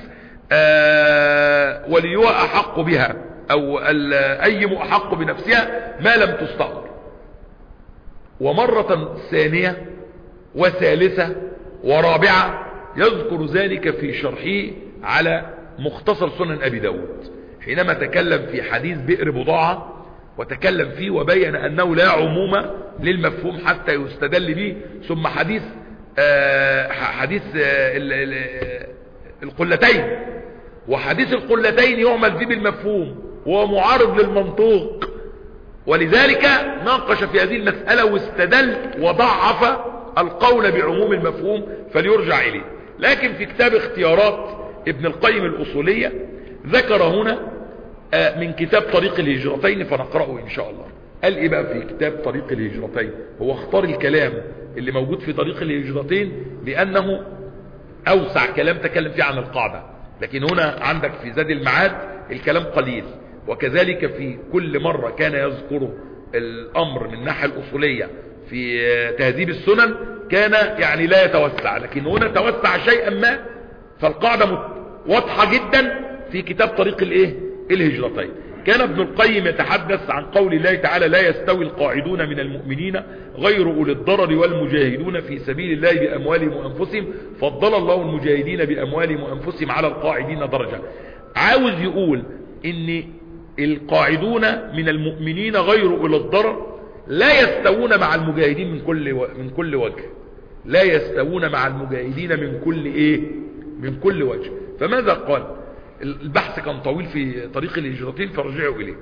آه وليها أحق بها، أو الأيم أحق بنفسها ما لم تستأمر. ومرة ثانية وثالثة ورابعة يذكر ذلك في شرحه على مختصر سنن أبي داود، حينما تكلم في حديث بئر بضاعة وتكلم فيه وبين أنه لا عموم للمفهوم حتى يستدل به. ثم حديث آه حديث آه القلتين، وحديث القلتين يعمل فيه بالمفهوم وهو معارض للمنطوق، ولذلك ناقش في هذه المسألة واستدل وضعف القول بعموم المفهوم فليرجع إليه. لكن في كتاب اختيارات ابن القيم الأصولية ذكر هنا من كتاب طريق الهجرتين، فنقرأه إن شاء الله. قال إيه بقى في كتاب طريق الهجرتين؟ هو اختار الكلام اللي موجود في طريق الهجرتين لأنه أوسع كلام تكلم فيه عن القاعدة، لكن هنا عندك في زاد المعاد الكلام قليل، وكذلك في كل مرة كان يذكر الأمر من الناحية الأصولية في تهذيب السنن كان يعني لا يتوسع، لكن هنا توسع شيئا ما، فالقاعدة واضحة جدا في كتاب طريق الايه الهجرتين. كان ابن القيم يتحدث عن قول الله تعالى: لا يستوي القاعدون من المؤمنين غير أولي الضرر والمجاهدون في سبيل الله بأموالهم وأنفسهم فضل الله المجاهدين بأموالهم وأنفسهم على القاعدين درجة. عاوز يقول ان القاعدون من المؤمنين غير أولي الضرر لا يستوون مع المجاهدين من كل و... من كل وجه، لا يستوون مع المجاهدين من كل ايه من كل وجه. فماذا قال؟ البحث كان طويل في طريق الهجرتين فارجعوا اليه.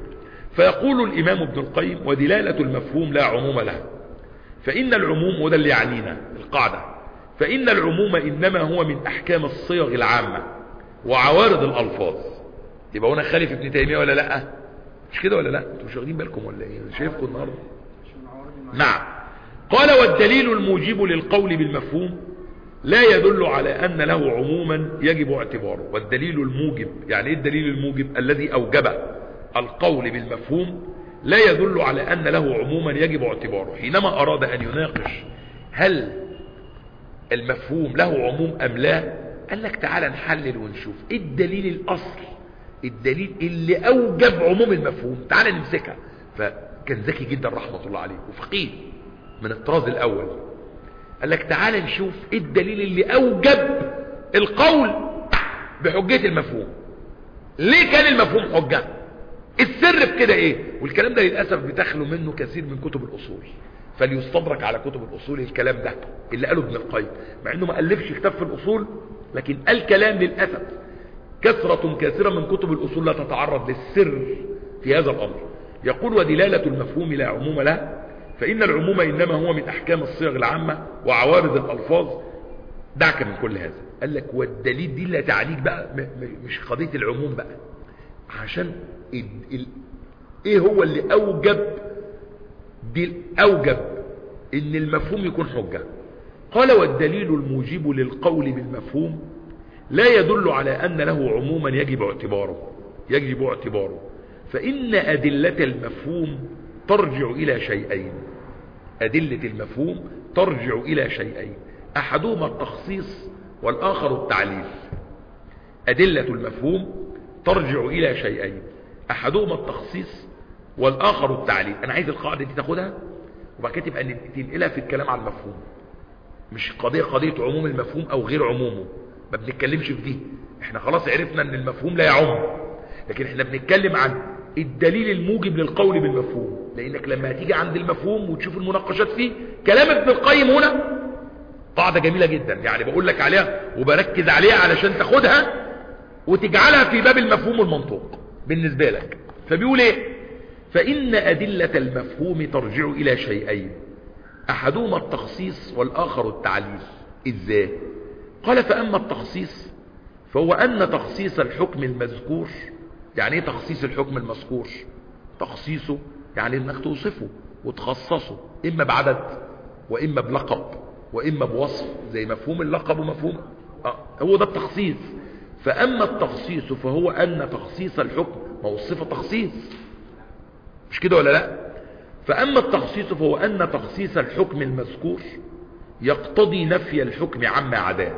فيقول الإمام ابن القيم: ودلالة المفهوم لا عموم لها، فإن العموم، وده اللي يعنينا القاعدة، فإن العموم إنما هو من أحكام الصيغ العامة وعوارض الألفاظ. يبقى هنا خالف ابن تيمية ولا لا؟ مش كده ولا لا؟ انتوا مش واخدين بالكم ولا ايه؟ انا شايفكم النهارده. نعم. قال: والدليل الموجب للقول بالمفهوم لا يدل على أن له عموما يجب اعتباره. والدليل الموجب، يعني ايه الدليل الموجب؟ الذي أوجب القول بالمفهوم لا يدل على أن له عموما يجب اعتباره. حينما أراد أن يناقش هل المفهوم له عموم أم لا، قال لك تعالى نحلل ونشوف ايه الدليل الأصل، الدليل اللي أوجب عموم المفهوم، تعالى نمسكها. فكان ذكي جدا رحمة الله عليه وفقيه من الطراز الأول. قال لك تعالى نشوف ايه الدليل اللي أوجب القول بحجية المفهوم. ليه كان المفهوم حجة؟ السر في كده ايه؟ والكلام ده للأسف بتخلو منه كثير من كتب الأصول، فليستدرك على كتب الأصول الكلام ده اللي قاله ابن القيم، مع انه ما ألفش كتاب في الأصول، لكن قال كلام للأسف كثرة كثيرة من كتب الأصول لا تتعرض للسر في هذا الأمر. يقول: ودلالة المفهوم لا عموم له، فإن العموم إنما هو من أحكام الصيغ العامة وعوارض الألفاظ. دعك من كل هذا. قال لك والدليل دي لا تعنيك بقى مش قضية العموم بقى، عشان ال ال ايه هو اللي أوجب دي أوجب إن المفهوم يكون حجة. قال: والدليل الموجب للقول بالمفهوم لا يدل على أن له عموما يجب اعتباره يجب اعتباره فإن أدلة المفهوم ترجع إلى شيئين. أدلة المفهوم ترجع إلى شيئين، أحدهما التخصيص والآخر التعليل. أدلة المفهوم ترجع إلى شيئين، أحدهما التخصيص والآخر التعليل. أنا عايز القاعدة دي تاخدها وبعد كده تبقى تنقلها في الكلام على المفهوم. مش قضية قضية عموم المفهوم أو غير عمومه، ما بنتكلمش في دي. احنا خلاص عرفنا ان المفهوم لا يعم، لكن احنا بنتكلم عن الدليل الموجب للقول بالمفهوم. لانك لما هتيجي عند المفهوم وتشوف المناقشات فيه، كلام ابن القيم هنا قاعدة جميلة جدا، يعني بقول لك عليها وبركز عليها علشان تاخدها وتجعلها في باب المفهوم والمنطوق بالنسبة لك. فبيقول ايه؟ فإن أدلة المفهوم ترجع إلى شيئين، أحدهما التخصيص والآخر التعليل. إزاي؟ قال: فأما التخصيص فهو أن تخصيص الحكم المذكور. يعني ايه تخصيص الحكم المذكور؟ تخصيصه يعني انك توصفه وتخصصه، اما بعدد واما بلقب واما بوصف، زي مفهوم اللقب ومفهوم آه هو ده التخصيص. فأما التخصيص فهو أن تخصيص الحكم، ما هو الصفة تخصيص، مش كده ولا لا؟ فأما التخصيص فهو أن تخصيص الحكم المذكور يقتضي نفي الحكم عما عداه،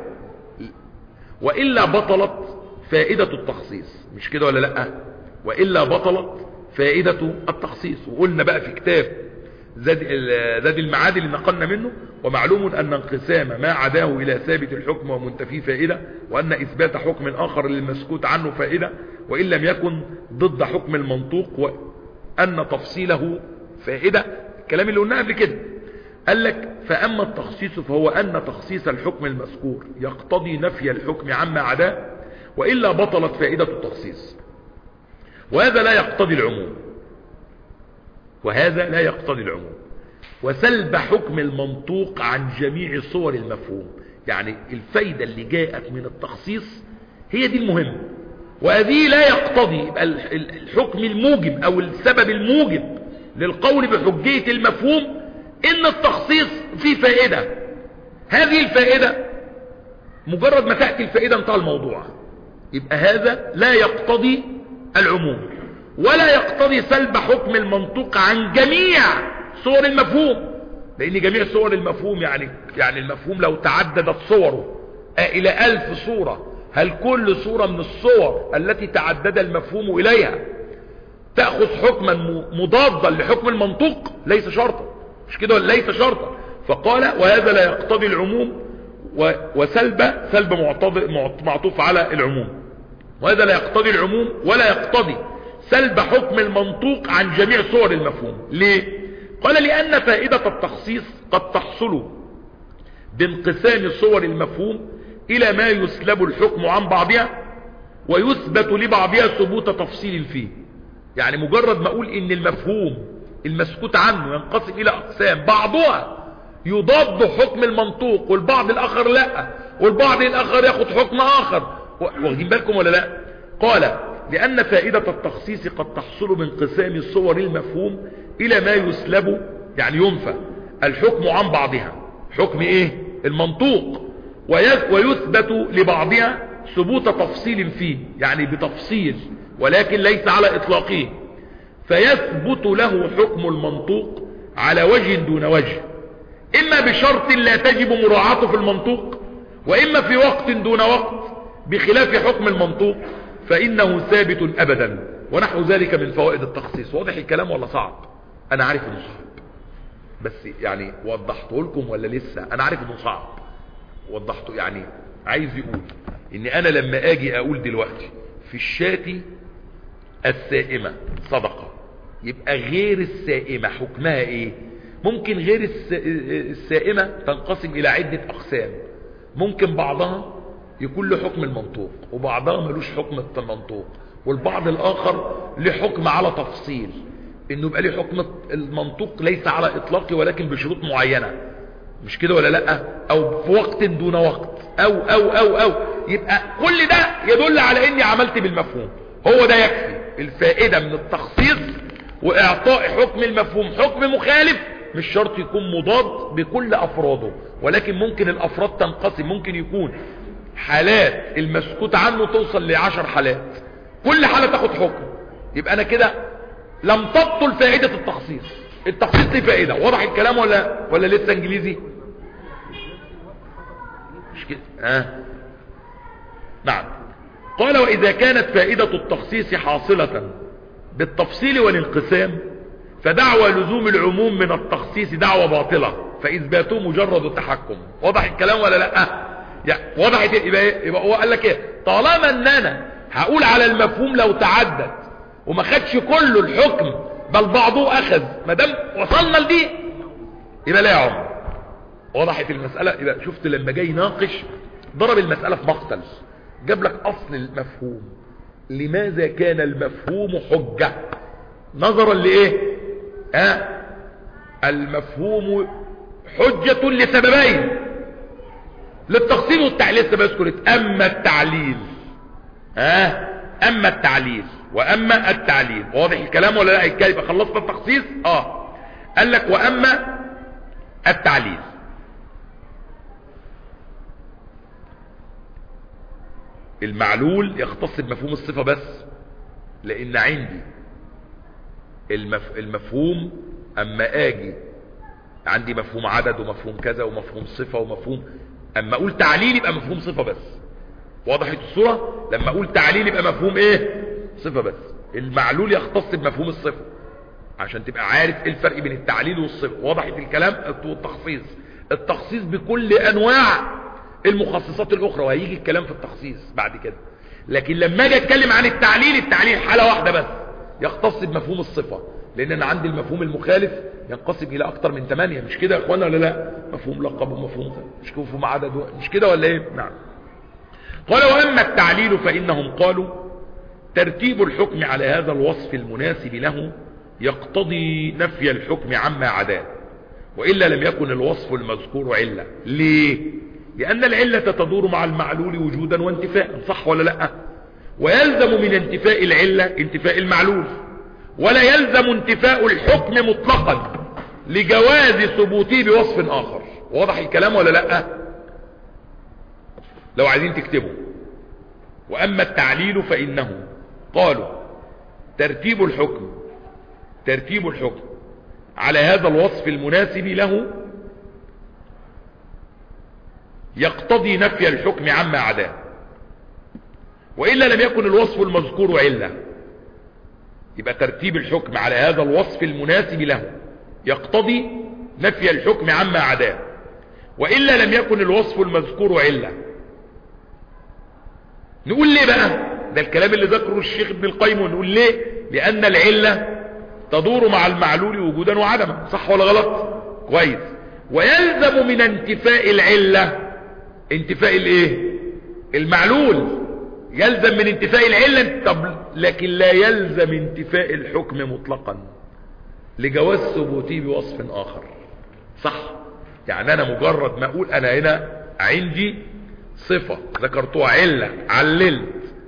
وإلا بطلت فائدة التخصيص، مش كده ولا لا؟ وإلا بطلت فائدة التخصيص. وقلنا بقى في كتاب زاد زاد المعاد اللي نقلنا منه: ومعلوم أن انقسام ما عداه إلى ثابت الحكم ومنتفيه فائدة، وأن إثبات حكم آخر للمسكوت عنه فائدة، وإن لم يكن ضد حكم المنطوق، وأن تفصيله فائدة. الكلام اللي قلناه قبل كده. قال لك: فأما التخصيص فهو أن تخصيص الحكم المذكور يقتضي نفي الحكم عما عداه، وإلا بطلت فائدة التخصيص، وهذا لا يقتضي العموم وهذا لا يقتضي العموم وسلب حكم المنطوق عن جميع صور المفهوم. يعني الفايدة اللي جاءت من التخصيص هي دي المهم، وهذه لا يقتضي الحكم الموجب أو السبب الموجب للقول بحجية المفهوم إن التخصيص فيه فائدة. هذه الفائدة مجرد ما تأتي الفائدة انتهى الموضوع. يبقى هذا لا يقتضي العموم ولا يقتضي سلب حكم المنطوق عن جميع صور المفهوم، لأن جميع صور المفهوم يعني يعني المفهوم لو تعددت صوره إلى ألف صورة، هل كل صورة من الصور التي تعدد المفهوم إليها تأخذ حكما مضادا لحكم المنطوق؟ ليس شرطا، مش كده؟ ليس شرطا. فقال: وهذا لا يقتضي العموم وسلب سلب معطوف على العموم، وهذا لا يقتضي العموم ولا يقتضي سلب حكم المنطوق عن جميع صور المفهوم. ليه؟ قال: لأن فائدة التخصيص قد تحصل بانقسام صور المفهوم إلى ما يسلب الحكم عن بعضها ويثبت لبعضها ثبوت تفصيل فيه. يعني مجرد ما اقول ان المفهوم المسكوت عنه ينقسم الى اقسام، بعضها يضاد حكم المنطوق والبعض الاخر لا، والبعض الاخر ياخد حكم اخر. واخدين بالكم ولا لا؟ قال لان فائدة التخصيص قد تحصل بانقسام صور المفهوم الى ما يسلب، يعني ينفى الحكم عن بعضها، حكم ايه؟ المنطوق، ويثبت لبعضها ثبوت تفصيل فيه، يعني بتفصيل ولكن ليس على اطلاقه، فيثبت له حكم المنطوق على وجه دون وجه، اما بشرط لا تجب مراعاته في المنطوق، واما في وقت دون وقت بخلاف حكم المنطوق، فانه ثابت ابدا، ونحو ذلك من فوائد التخصيص. واضح الكلام ولا صعب؟ انا عارف انه صعب، بس يعني وضحته لكم ولا لسه؟ انا عارف انه صعب وضحته. يعني عايز يقول ان انا لما اجي اقول دلوقتي في الشاة السائمة صدقة، يبقى غير السائمة حكمها ايه؟ ممكن غير السائمة تنقسم الى عدة اقسام، ممكن بعضها يكون له حكم المنطوق وبعضها ملوش حكم المنطوق، والبعض الاخر له حكم على تفصيل، انه يبقى له حكم المنطوق ليس على اطلاقه ولكن بشروط معينة، مش كده ولا لا؟ او في وقت دون وقت، او او او او يبقى كل ده يدل على اني عملت بالمفهوم. هو ده يكفي الفائدة من التخصيص واعطاء حكم المفهوم حكم مخالف، مش شرط يكون مضاد بكل افراده، ولكن ممكن الافراد تنقسم، ممكن يكون حالات المسكوت عنه توصل لعشر حالات، كل حالة تاخد حكم، يبقى انا كده لم تبطل فائدة التخصيص. التخصيص دي فائدة. واضح الكلام ولا ولا لسه انجليزي؟ مش كده؟ اه نعم. قال واذا كانت فائدة التخصيص حاصلة بالتفصيل والانقسام، فدعوى لزوم العموم من التخصيص دعوى باطلة، فاثباته مجرد التحكم. واضح الكلام ولا لا؟ يعني واضح. يبقى, يبقى هو قال لك ايه؟ طالما ان انا هقول على المفهوم لو تعدد وما خدش كله الحكم بل بعضه اخذ، ما دام وصلنا لدي يبقى لا يا عم. وضحت المسألة؟ يبقى شفت لما جاي يناقش ضرب المسألة في مقتل، جاب لك اصل المفهوم، لماذا كان المفهوم حجة نظرا لايه؟ اه المفهوم حجة لسببين، للتخصيص والتعليل. سبذكر اما التعليل اه اما التعليل واما التعليل. واضح الكلام ولا لا؟ يبقى خلصنا التخصيص. اه قال لك واما التعليل. المعلول يختص بمفهوم الصفة بس، لان عندي المف... المفهوم اما اجي عندي مفهوم عدد ومفهوم كذا ومفهوم صفة ومفهوم، اما اقول تعليل يبقى مفهوم صفة بس. وضحت الصورة؟ لما اقول تعليل يبقى مفهوم ايه؟ صفة بس. المعلول يختص بمفهوم الصفة عشان تبقى عارف ايه الفرق بين التعليل والصفة. وضحت الكلام؟ والتخصيص، التخصيص بكل انواع المخصصات الاخرى، وهيجي الكلام في التخصيص بعد كده. لكن لما اجي اتكلم عن التعليل، التعليل حالة واحدة بس يختص بمفهوم الصفة، لان انا عندي المفهوم المخالف ينقسم الى اكتر من ثمانية، مش كده يا اخوانا ولا لا؟ مفهوم لقب ومفهوم مش مفهوم عدد، مش كده ولا ايه؟ نعم. قال واما التعليل فانهم قالوا ترتيب الحكم على هذا الوصف المناسب له يقتضي نفي الحكم عما عداه، وإلا لم يكن الوصف المذكور علة. ليه؟ لأن العلة تدور مع المعلول وجودا وانتفاء، صح ولا لا؟ ويلزم من انتفاء العلة انتفاء المعلول، ولا يلزم انتفاء الحكم مطلقا لجواز ثبوته بوصف آخر. واضح الكلام ولا لا؟ لو عايزين تكتبوا وأما التعليل فإنه قالوا ترتيب الحكم ترتيب الحكم على هذا الوصف المناسب له يقتضي نفي الحكم عما عداه، وإلا لم يكن الوصف المذكور علة. يبقى ترتيب الحكم على هذا الوصف المناسب له يقتضي نفي الحكم عما عداه، وإلا لم يكن الوصف المذكور علة. نقول ليه بقى؟ ده الكلام اللي ذكره الشيخ ابن القيم. ونقول ليه؟ لأن العلة تدور مع المعلول وجودا وعدما، صح ولا غلط؟ كويس. ويلزم من انتفاء العلة انتفاء الايه؟ المعلول. يلزم من انتفاء العلة. طب لكن لا يلزم انتفاء الحكم مطلقا لجواز ثبوته بوصف آخر. صح؟ يعني أنا مجرد ما أقول أنا هنا عندي صفة ذكرتها علة عللت،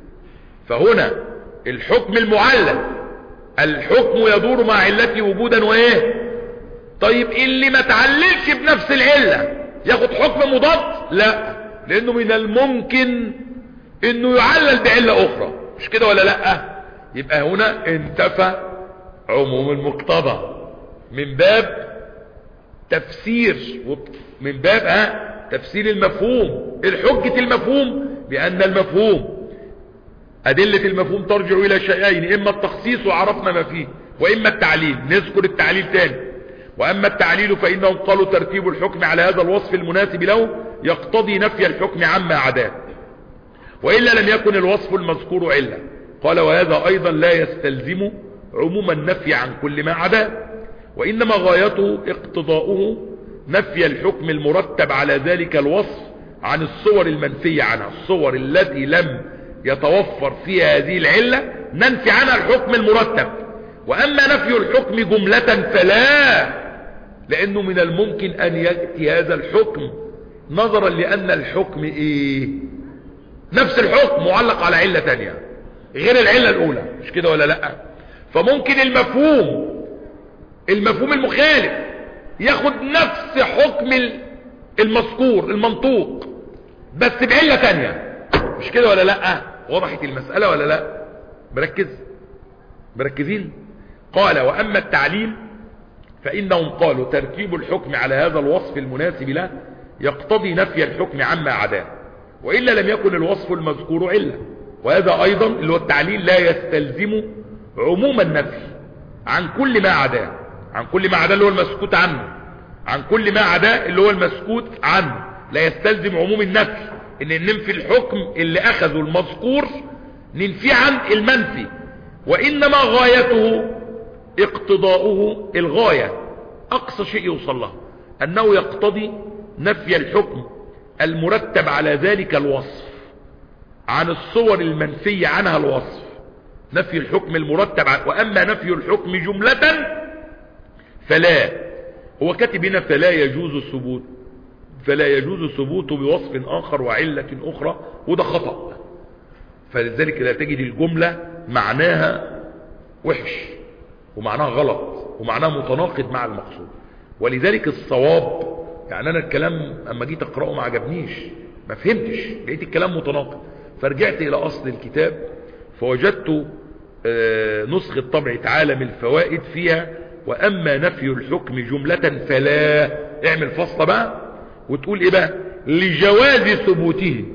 فهنا الحكم المعلل الحكم يدور مع علته وجودا وإيه. طيب اللي ما تعللش بنفس العلة ياخد حكم مضاد؟ لا، لأنه من الممكن إنه يعلل بعلة أخرى، مش كده ولا لا؟ يبقى هنا انتفى عموم المقتضى من باب تفسير، من باب ها تفسير المفهوم. الحجة المفهوم بأن المفهوم أدلة المفهوم ترجع إلى شيئين، إما التخصيص وعرفنا ما فيه، وإما التعليل. نذكر التعليل تاني. وأما التعليل فإنهم قالوا ترتيب الحكم على هذا الوصف المناسب له يقتضي نفي الحكم عما عداه، وإلا لم يكن الوصف المذكور علة. قال وهذا أيضا لا يستلزم عموم النفي عن كل ما عداه، وإنما غايته اقتضاؤه نفي الحكم المرتب على ذلك الوصف عن الصور المنفية عنها. الصور التي لم يتوفر فيها هذه العلة ننفي عنها الحكم المرتب. وأما نفي الحكم جملة فلا، لأنه من الممكن أن يأتي هذا الحكم نظرا لأن الحكم إيه؟ نفس الحكم معلق على علة تانية غير العلة الأولى، مش كده ولا لأ؟ فممكن المفهوم المفهوم المخالف ياخد نفس حكم المذكور المنطوق بس بعلة تانية، مش كده ولا لأ؟ وضحت المسألة ولا لأ؟ مركز مركزين؟ قال وأما التعليل فإنهم قالوا ترتيب الحكم على هذا الوصف المناسب له يقتضي نفي الحكم عما عداه، وإلا لم يكن الوصف المذكور علة. وهذا أيضا اللي هو التعليل لا يستلزم عموم النفي عن كل ما عداه. عن كل ما عداه اللي هو المسكوت عنه، عن كل ما عداه اللي هو المسكوت عنه لا يستلزم عموم النفي، ان ننفي الحكم اللي اخذه المذكور ننفي عن المنفي. وانما غايته اقتضاؤه، الغاية اقصى شيء يوصل له انه يقتضي نفي الحكم المرتب على ذلك الوصف عن الصور المنفية عنها الوصف. نفي الحكم المرتب عن، واما نفي الحكم جملة فلا. هو كاتب هنا فلا يجوز ثبوت، فلا يجوز ثبوته بوصف اخر وعلة اخرى، وده خطأ. فلذلك لا تجد الجملة معناها وحش ومعناها غلط ومعناها متناقض مع المقصود. ولذلك الصواب، يعني انا الكلام اما جيت اقرأه ما عجبنيش، ما فهمتش، لقيت الكلام متناقض، فرجعت الى اصل الكتاب فوجدت نسخة طبعة عالم الفوائد فيها واما نفي الحكم جملة فلا. اعمل فصل بقى وتقول ايه بقى؟ لجواز ثبوته،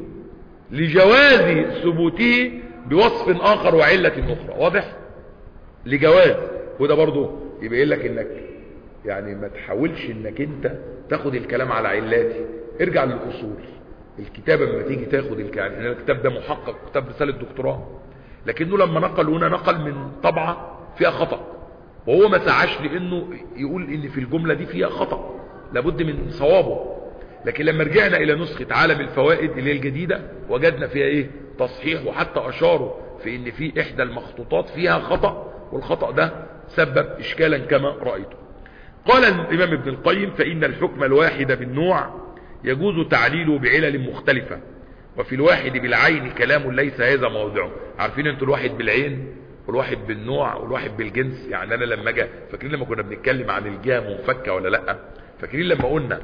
لجواز ثبوته بوصف اخر وعلة اخرى. واضح؟ لجواز. وده برضو يبقى لك انك يعني ما تحاولش انك انت تاخد الكلام على علاتي، ارجع للاصول. الكتاب لما تيجي تاخد الكلام، يعني الكتاب ده محقق كتاب رسالة دكتوراه، لكنه لما نقل هنا نقل من طبعة فيها خطأ، وهو ما سعاش لانه يقول ان في الجملة دي فيها خطأ لابد من صوابه. لكن لما رجعنا الى نسخة عالم الفوائد اللي هي الجديدة وجدنا فيها ايه؟ تصحيح، وحتى اشاروا في ان في احدى المخطوطات فيها خطأ، والخطأ ده سبب اشكالا كما رأيته. قال الامام ابن القيم فان الحكم الواحد بالنوع يجوز تعليله بعلل مختلفة، وفي الواحد بالعين كلام ليس هذا موضعه. عارفين انتوا الواحد بالعين والواحد بالنوع والواحد بالجنس؟ يعني انا لما جاء فاكرين لما كنا بنتكلم عن الجهة منفكة ولا لا؟ فاكرين لما قلنا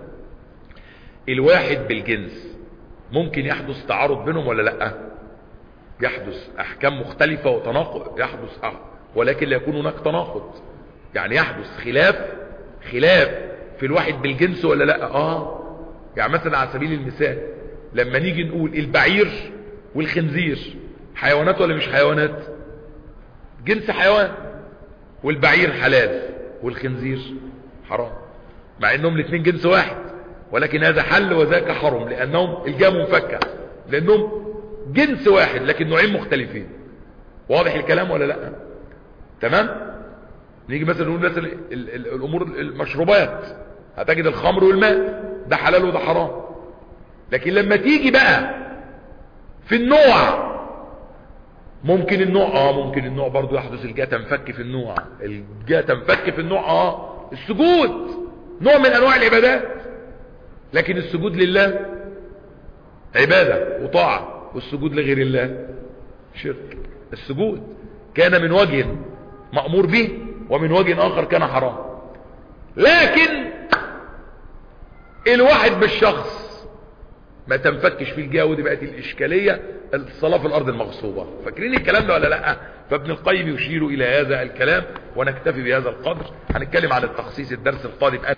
الواحد بالجنس ممكن يحدث تعارض بينهم ولا لا؟ يحدث احكام مختلفة وتناقض، يحدث أه. ولكن لا يكون هناك تناقض، يعني يحدث خلاف خلاف في الواحد بالجنس ولا لا؟ اه. يعني مثلا على سبيل المثال لما نيجي نقول البعير والخنزير حيوانات ولا مش حيوانات؟ جنس حيوان، والبعير حلال والخنزير حرام، مع انهم الاثنين جنس واحد، ولكن هذا حل وذاك حرم لانهم الجهة منفكة، لانهم جنس واحد لكن نوعين مختلفين. واضح الكلام ولا لا؟ تمام. نيجي مثلا نقول مثلا الامور المشروبات، هتجد الخمر والماء ده حلال وده حرام. لكن لما تيجي بقى في النوع ممكن النوع اه ممكن النوع برضو يحدث الجهة تنفك في النوع، الجهة تنفك في النوع اه السجود نوع من انواع العبادات، لكن السجود لله عبادة وطاعة، والسجود لغير الله شرك. السجود كان من وجه مأمور به ومن وجه اخر كان حرام. لكن الواحد بالشخص ما تنفكش في الجهة، ودي بقت الاشكالية الصلاة في الارض المغصوبة. فاكرين الكلام ده ولا لا؟ فابن القيم يشير الى هذا الكلام، ونكتفي بهذا القدر. هنتكلم عن التخصيص الدرس القادم.